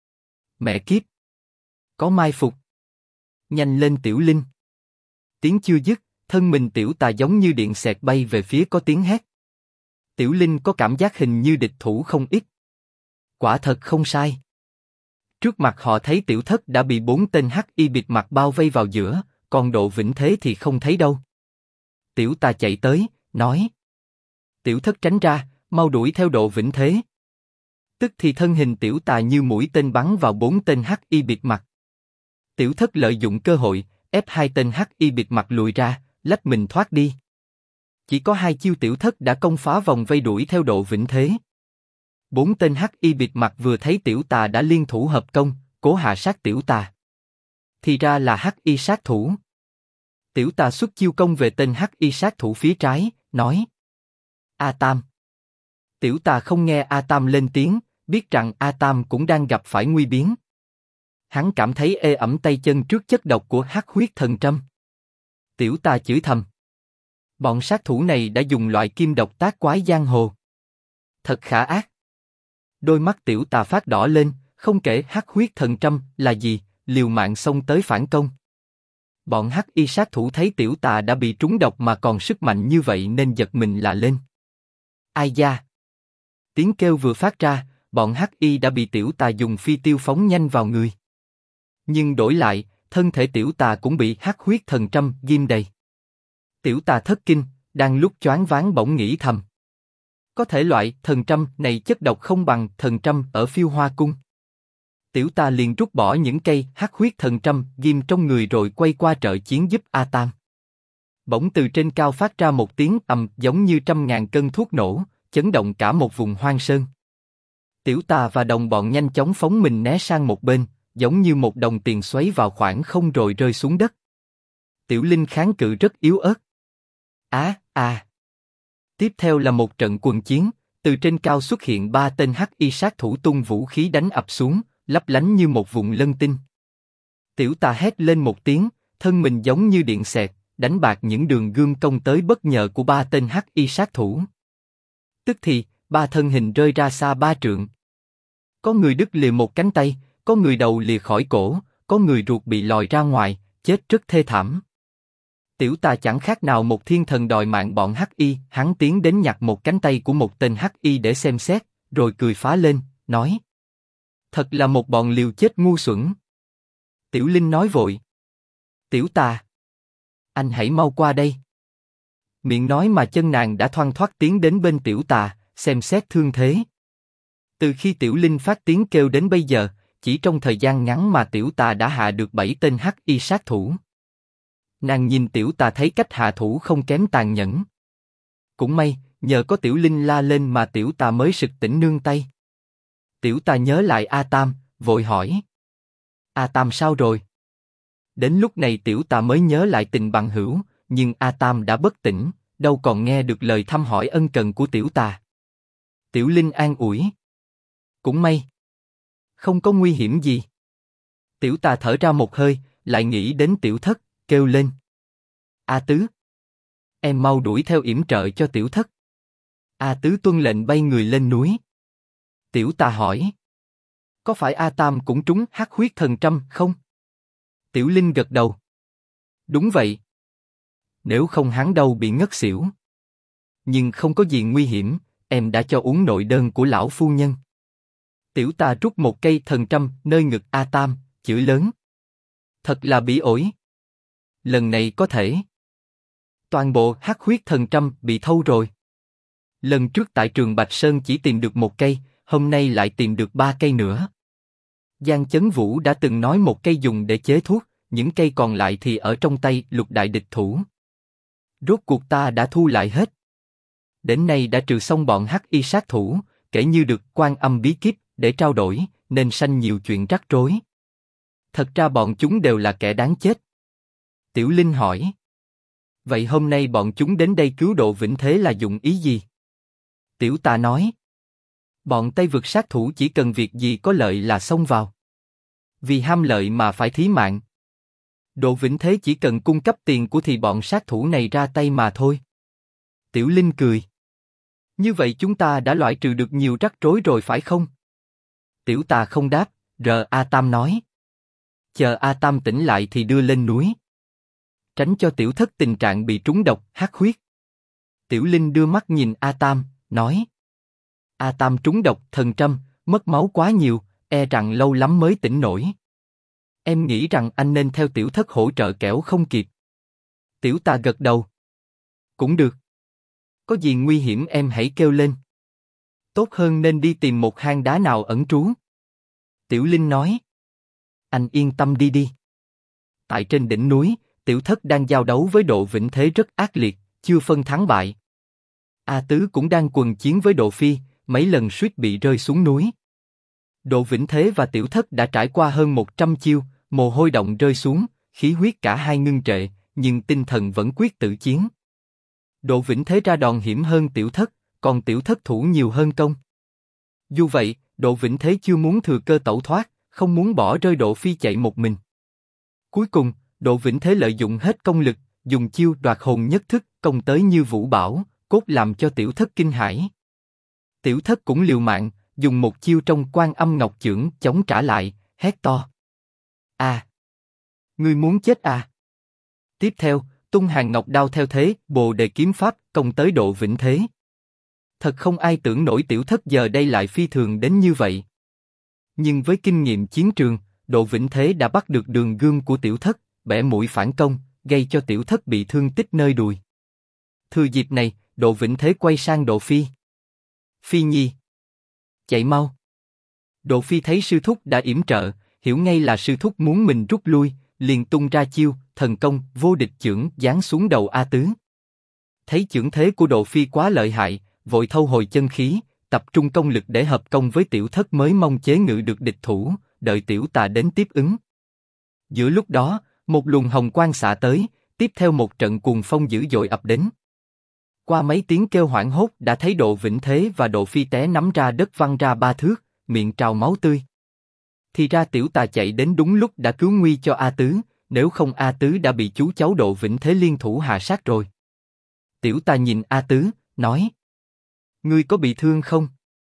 Mẹ kiếp. Có mai phục. Nhanh lên Tiểu Linh. Tiếng chưa dứt, thân mình Tiểu Tà giống như điện xẹt bay về phía có tiếng hét. Tiểu Linh có cảm giác hình như địch thủ không ít. Quả thật không sai. Trước mặt họ thấy Tiểu Thất đã bị 4 tên hắc y bịt mặt bao vây vào giữa, còn Độ Vĩnh Thế thì không thấy đâu. Tiểu Tà chạy tới, nói. Tiểu Thất tránh ra, mau đuổi theo Độ Vĩnh Thế. Tức thì thân hình Tiểu Tà như mũi tên bắn vào 4 tên hắc y bịt mặt. Tiểu Thất lợi dụng cơ hội, ép 2 tên hắc y bịt mặt lùi ra, lách mình thoát đi. Chỉ có 2 chiêu Tiểu Thất đã công phá vòng vây đuổi theo Độ Vĩnh Thế. 4 tên hắc y bịt mặt vừa thấy Tiểu Tà đã liên thủ hợp công, cố hạ sát Tiểu Tà. Thì ra là hắc y sát thủ. Tiểu Tà xuất chiêu công về tên hắc y sát thủ phía trái, nói. A Tam. Tiểu Tà không nghe A Tam lên tiếng, biết rằng A Tam cũng đang gặp phải nguy biến. Hắn cảm thấy ê ẩm tay chân trước chất độc của hắc huyết thần trâm. Tiểu Tà chửi thầm. Bọn sát thủ này đã dùng loại kim độc tác quái giang hồ. Thật khả ác. Đôi mắt Tiểu Tà phát đỏ lên, không kể hắc huyết thần trâm là gì, liều mạng xông tới phản công. Bọn hắc y sát thủ thấy Tiểu Tà đã bị trúng độc mà còn sức mạnh như vậy nên giật mình la lên. Ai da! Tiếng kêu vừa phát ra, bọn hắc y đã bị Tiểu Tà dùng phi tiêu phóng nhanh vào người. Nhưng đổi lại, thân thể Tiểu Tà cũng bị hắc huyết thần trâm ghim đầy. Tiểu Tà thất kinh, đang lúc choáng váng bỗng nghĩ thầm. Có thể loại thần trâm này chất độc không bằng thần trâm ở Phiêu Hoa Cung. Tiểu Tà liền rút bỏ những cây hắc huyết thần trâm ghim trong người rồi quay qua trợ chiến giúp A Tam. Bỗng từ trên cao phát ra một tiếng ầm giống như 100.000 cân thuốc nổ, chấn động cả một vùng hoang sơn. Tiểu Tà và đồng bọn nhanh chóng phóng mình né sang một bên, giống như một đồng tiền xoáy vào khoảng không rồi rơi xuống đất. Tiểu Linh kháng cự rất yếu ớt. Tiếp theo là một trận quần chiến, từ trên cao xuất hiện 3 tên hắc y sát thủ tung vũ khí đánh ập xuống, lấp lánh như một vụn lân tinh. Tiểu Tà hét lên một tiếng, thân mình giống như điện xẹt, đánh bạc những đường gươm công tới bất ngờ của 3 tên hắc y sát thủ. Tức thì, 3 thân hình rơi ra xa 3 trượng. Có người đứt lìa một cánh tay, có người đầu lìa khỏi cổ, có người ruột bị lòi ra ngoài, chết rất thê thảm. Tiểu Tà chẳng khác nào một thiên thần đòi mạng bọn hắc y, hắn tiến đến nhặt một cánh tay của một tên hắc y để xem xét, rồi cười phá lên, nói: thật là một bọn liều chết ngu xuẩn. Tiểu Linh nói vội: Tiểu Tà, anh hãy mau qua đây. Miệng nói mà chân nàng đã thoăn thoắt tiến đến bên Tiểu Tà, xem xét thương thế. Từ khi Tiểu Linh phát tiếng kêu đến bây giờ, chỉ trong thời gian ngắn mà Tiểu Tà đã hạ được 7 tên hắc y sát thủ. Nàng nhìn Tiểu Tà thấy cách hạ thủ không kém tàn nhẫn. Cũng may, nhờ có Tiểu Linh la lên mà Tiểu Tà mới sực tỉnh nương tay. Tiểu Tà nhớ lại A Tam, vội hỏi: A Tam sao rồi? Đến lúc này Tiểu Tà mới nhớ lại tình bằng hữu, nhưng A Tam đã bất tỉnh, đâu còn nghe được lời thăm hỏi ân cần của Tiểu Tà. Tiểu Linh an ủi: cũng may, không có nguy hiểm gì. Tiểu Tà thở ra một hơi, lại nghĩ đến Tiểu Thất, kêu lên: A Tứ, em mau đuổi theo yểm trợ cho Tiểu Thất. A Tứ tuân lệnh bay người lên núi. Tiểu Tà hỏi: có phải A Tam cũng trúng hắc huyết thần trâm không? Tiểu Linh gật đầu: đúng vậy. Nếu không hắn đâu bị ngất xỉu. Nhưng không có gì nguy hiểm, em đã cho uống nội đơn của lão phu nhân. Tiểu Tà rút một cây thần trâm nơi ngực A Tam, chửi lớn: thật là bỉ ổi. Lần này có thể. Toàn bộ hắc huyết thần trâm bị thâu rồi. Lần trước tại trường Bạch Sơn chỉ tìm được một cây, hôm nay lại tìm được 3 cây nữa. Giang Chấn Vũ đã từng nói một cây dùng để chế thuốc, những cây còn lại thì ở trong tay Lục đại địch thủ. Rốt cuộc ta đã thu lại hết. Đến nay đã trừ xong bọn hắc y sát thủ, kể như được Quan Âm bí kíp để trao đổi, nên sanh nhiều chuyện rắc rối. Thật ra bọn chúng đều là kẻ đáng chết. Tiểu Linh hỏi: vậy hôm nay bọn chúng đến đây cứu độ Vĩnh Thế là dụng ý gì? Tiểu Tà nói: bọn Tây Vực sát thủ chỉ cần việc gì có lợi là xông vào. Vì ham lợi mà phải thí mạng. Độ Vĩnh Thế chỉ cần cung cấp tiền của thì bọn sát thủ này ra tay mà thôi. Tiểu Linh cười: như vậy chúng ta đã loại trừ được nhiều rắc rối rồi phải không? Tiểu Tà không đáp, A Tam nói: chờ A Tam tỉnh lại thì đưa lên núi. Tránh cho Tiểu Thất tình trạng bị trúng độc, hắc huyết. Tiểu Linh đưa mắt nhìn A Tam, nói: A Tam trúng độc thần trâm, mất máu quá nhiều, e rằng lâu lắm mới tỉnh nổi. Em nghĩ rằng anh nên theo Tiểu Thất hỗ trợ kẻo không kịp. Tiểu Tà gật đầu: cũng được. Có gì nguy hiểm em hãy kêu lên. Tốt hơn nên đi tìm một hang đá nào ẩn trú. Tiểu Linh nói: anh yên tâm đi. Tại trên đỉnh núi, Tiểu Thất đang giao đấu với Độ Vĩnh Thế rất ác liệt, chưa phân thắng bại. A Tứ cũng đang quần chiến với Độ Phi, mấy lần suýt bị rơi xuống núi. Độ Vĩnh Thế và Tiểu Thất đã trải qua hơn 100 chiêu, mồ hôi động rơi xuống, khí huyết cả hai ngưng trệ, nhưng tinh thần vẫn quyết tử chiến. Độ Vĩnh Thế ra đòn hiểm hơn Tiểu Thất, còn tiểu thất thủ nhiều hơn công. Dù vậy, Độ Vĩnh Thế chưa muốn thừa cơ tẩu thoát, không muốn bỏ rơi Độ Phi chạy một mình. Cuối cùng, Độ Vĩnh Thế lợi dụng hết công lực, dùng chiêu đoạt hồn nhất thức công tới như vũ bão, cốt làm cho tiểu thất kinh hãi. Tiểu thất cũng liều mạng, dùng một chiêu trong Quan Âm Ngọc Chưởng chống trả lại, hét to. À! Ngươi muốn chết à? Tiếp theo, tung hàng ngọc đao theo thế, Bồ Đề kiếm pháp, công tới Độ Vĩnh Thế. Thật không ai tưởng nổi tiểu thất giờ đây lại phi thường đến như vậy. Nhưng với kinh nghiệm chiến trường, Độ Vĩnh Thế đã bắt được đường gươm của tiểu thất, bẻ mũi phản công, gây cho tiểu thất bị thương tích nơi đùi. Thừa dịp này, Độ Vĩnh Thế quay sang Độ Phi. Phi Nhi! Chạy mau! Độ Phi thấy sư thúc đã yểm trợ, hiểu ngay là sư thúc muốn mình rút lui, liền tung ra chiêu, thần công, vô địch chưởng giáng xuống đầu A Tứ. Thấy chưởng thế của Độ Phi quá lợi hại, vội thâu hồi chân khí, tập trung công lực để hợp công với tiểu thất mới mong chế ngự được địch thủ, đợi tiểu tà đến tiếp ứng. Giữa lúc đó, một luồng hồng quang xạ tới, tiếp theo một trận cuồng phong dữ dội ập đến. Qua mấy tiếng kêu hoảng hốt đã thấy Độ Vĩnh Thế và Độ Phi té nắm ra đất văng ra 3 thước, miệng trào máu tươi. Thì ra tiểu tà chạy đến đúng lúc đã cứu nguy cho A Tứ, nếu không A Tứ đã bị chú cháu Độ Vĩnh Thế liên thủ hạ sát rồi. Tiểu tà nhìn A Tứ, nói. Ngươi có bị thương không?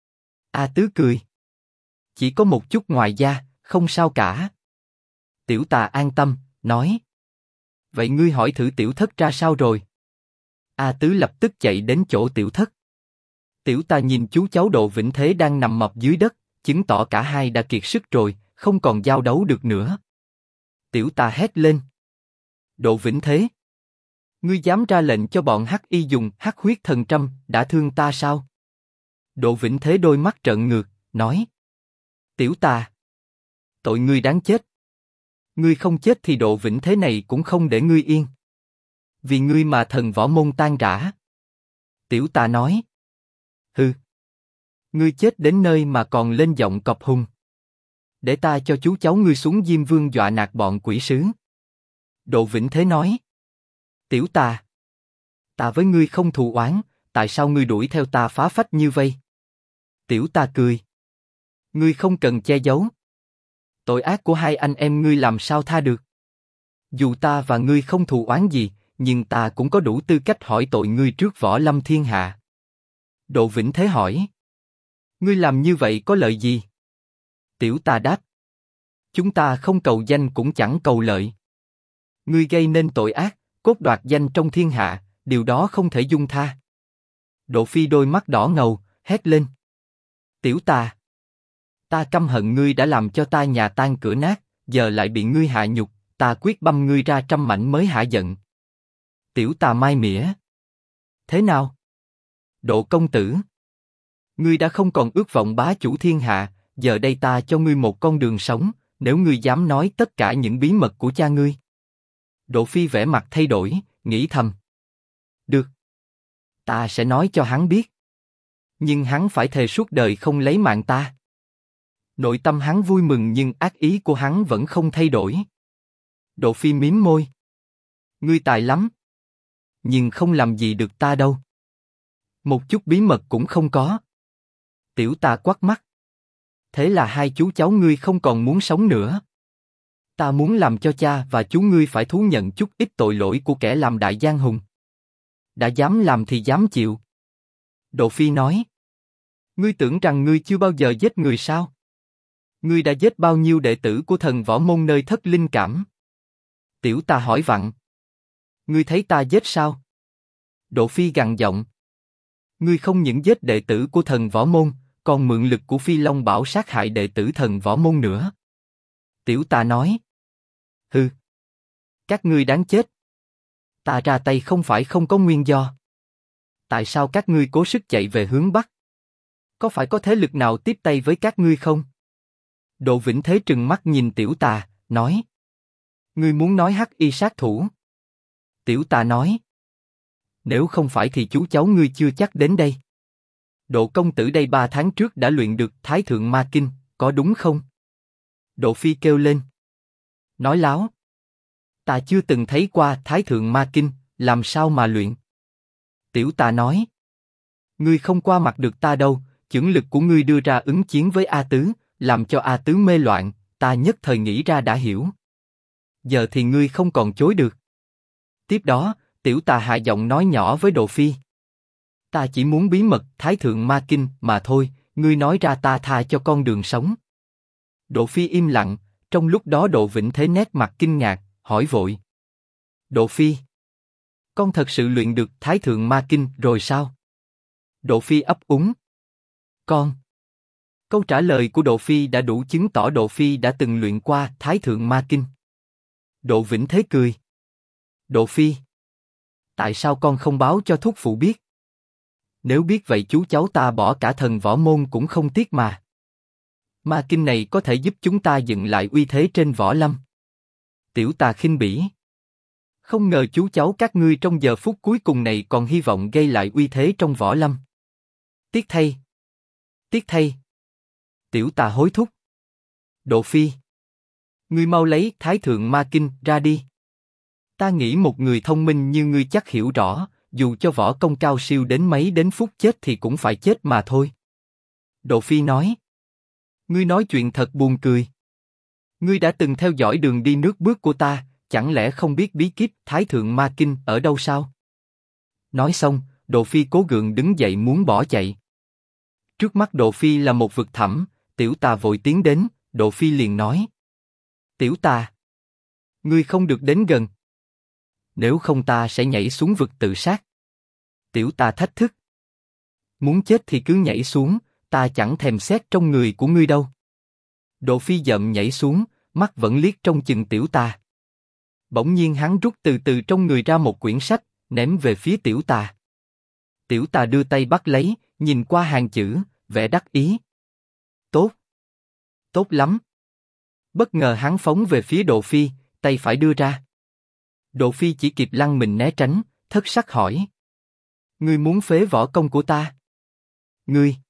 A Tứ cười. Chỉ có một chút ngoài da, không sao cả. Tiểu tà an tâm, nói. Vậy ngươi hỏi thử tiểu thất ra sao rồi? A Tứ lập tức chạy đến chỗ tiểu thất. Tiểu tà nhìn chú cháu Độ Vĩnh Thế đang nằm mập dưới đất, chứng tỏ cả hai đã kiệt sức rồi, không còn giao đấu được nữa. Tiểu tà hét lên. Độ Vĩnh Thế! Ngươi dám ra lệnh cho bọn Hắc Y dùng Hắc Huyết Thần Trâm đã thương ta sao? Độ Vĩnh Thế đôi mắt trợn ngược, nói. Tiểu tà! Tội ngươi đáng chết! Ngươi không chết thì Độ Vĩnh Thế này cũng không để ngươi yên. Vì ngươi mà thần võ môn tan rã. Tiểu tà nói. Hừ! Ngươi chết đến nơi mà còn lên giọng cọp hung. Để ta cho chú cháu ngươi xuống Diêm Vương dọa nạt bọn quỷ sứ. Độ Vĩnh Thế nói. Tiểu tà! Ta với ngươi không thù oán, tại sao ngươi đuổi theo ta phá phách như vây? Tiểu tà cười. Ngươi không cần che giấu. Tội ác của hai anh em ngươi làm sao tha được? Dù ta và ngươi không thù oán gì, nhưng ta cũng có đủ tư cách hỏi tội ngươi trước võ lâm thiên hạ. Độ Vĩnh Thế hỏi. Ngươi làm như vậy có lợi gì? Tiểu tà đáp. Chúng ta không cầu danh cũng chẳng cầu lợi. Ngươi gây nên tội ác, cốt đoạt danh trong thiên hạ, điều đó không thể dung tha. Độ Phi đôi mắt đỏ ngầu, hét lên. Tiểu tà! Ta căm hận ngươi đã làm cho ta nhà tan cửa nát, giờ lại bị ngươi hạ nhục, ta quyết băm ngươi ra trăm mảnh mới hả giận. Tiểu tà mai mỉa. Thế nào? Độ công tử! Ngươi đã không còn ước vọng bá chủ thiên hạ, giờ đây ta cho ngươi một con đường sống, nếu ngươi dám nói tất cả những bí mật của cha ngươi. Độ Phi vẻ mặt thay đổi, nghĩ thầm. Được. Ta sẽ nói cho hắn biết. Nhưng hắn phải thề suốt đời không lấy mạng ta. Nội tâm hắn vui mừng nhưng ác ý của hắn vẫn không thay đổi. Độ Phi mím môi. Ngươi tài lắm. Nhưng không làm gì được ta đâu. Một chút bí mật cũng không có. Tiểu tà quắt mắt. Thế là hai chú cháu ngươi không còn muốn sống nữa. Ta muốn làm cho cha và chú ngươi phải thú nhận chút ít tội lỗi của kẻ làm đại gian hùng. Đã dám làm thì dám chịu. Độ Phi nói. Ngươi tưởng rằng ngươi chưa bao giờ giết người sao? Ngươi đã giết bao nhiêu đệ tử của thần võ môn nơi thất linh cảm? Tiểu tà hỏi vặn. Ngươi thấy ta giết sao? Độ Phi gằn giọng. Ngươi không những giết đệ tử của thần võ môn, còn mượn lực của Phi Long Bảo sát hại đệ tử thần võ môn nữa. Tiểu tà nói. Hừ. Các ngươi đáng chết. Ta ra tay không phải không có nguyên do. Tại sao các ngươi cố sức chạy về hướng Bắc? Có phải có thế lực nào tiếp tay với các ngươi không? Độ Vĩnh Thế trừng mắt nhìn tiểu tà, nói. Ngươi muốn nói Hắc Y sát thủ? Tiểu tà nói. Nếu không phải thì chú cháu ngươi chưa chắc đến đây. Độ công tử đây 3 tháng trước đã luyện được Thái Thượng Ma Kinh, có đúng không? Độ Phi kêu lên. Nói láo. Ta chưa từng thấy qua Thái Thượng Ma Kinh, làm sao mà luyện? Tiểu tà nói. Ngươi không qua mặt được ta đâu, chưởng lực của ngươi đưa ra ứng chiến với A Tứ, làm cho A Tứ mê loạn, ta nhất thời nghĩ ra đã hiểu. Giờ thì ngươi không còn chối được. Tiếp đó, tiểu tà hạ giọng nói nhỏ với Độ Phi. Ta chỉ muốn bí mật Thái Thượng Ma Kinh mà thôi, ngươi nói ra ta tha cho con đường sống. Độ Phi im lặng, trong lúc đó Độ Vĩnh Thế nét mặt kinh ngạc, hỏi vội. Độ Phi, con thật sự luyện được Thái Thượng Ma Kinh rồi sao? Độ Phi ấp úng. Con. Câu trả lời của Độ Phi đã đủ chứng tỏ Độ Phi đã từng luyện qua Thái Thượng Ma Kinh. Độ Vĩnh Thế cười. Độ Phi, tại sao con không báo cho thúc phụ biết? Nếu biết vậy chú cháu ta bỏ cả thần võ môn cũng không tiếc mà. Ma Kinh này có thể giúp chúng ta dựng lại uy thế trên võ lâm. Tiểu tà khinh bỉ. Không ngờ chú cháu các ngươi trong giờ phút cuối cùng này còn hy vọng gây lại uy thế trong võ lâm. Tiếc thay. Tiếc thay. Tiểu tà hối thúc. Độ Phi, ngươi mau lấy Thái Thượng Ma Kinh ra đi. Ta nghĩ một người thông minh như ngươi chắc hiểu rõ, dù cho võ công cao siêu đến mấy đến phút chết thì cũng phải chết mà thôi. Độ Phi nói. Ngươi nói chuyện thật buồn cười. Ngươi đã từng theo dõi đường đi nước bước của ta, chẳng lẽ không biết bí kíp Thái Thượng Ma Kinh ở đâu sao? Nói xong, Độ Phi cố gượng đứng dậy muốn bỏ chạy. Trước mắt Độ Phi là một vực thẳm, tiểu tà vội tiến đến, Độ Phi liền nói. Tiểu tà, ngươi không được đến gần. Nếu không ta sẽ nhảy xuống vực tự sát. Tiểu tà thách thức. Muốn chết thì cứ nhảy xuống, ta chẳng thèm xét trong người của ngươi đâu. Độ Phi giận nhảy xuống, mắt vẫn liếc trông chừng tiểu tà. Bỗng nhiên hắn rút từ từ trong người ra một quyển sách, ném về phía tiểu tà. Tiểu tà đưa tay bắt lấy, nhìn qua hàng chữ, vẻ đắc ý. Tốt. Tốt lắm. Bất ngờ hắn phóng về phía Độ Phi, tay phải đưa ra. Độ Phi chỉ kịp lăn mình né tránh, thất sắc hỏi. Ngươi muốn phế võ công của ta? Ngươi.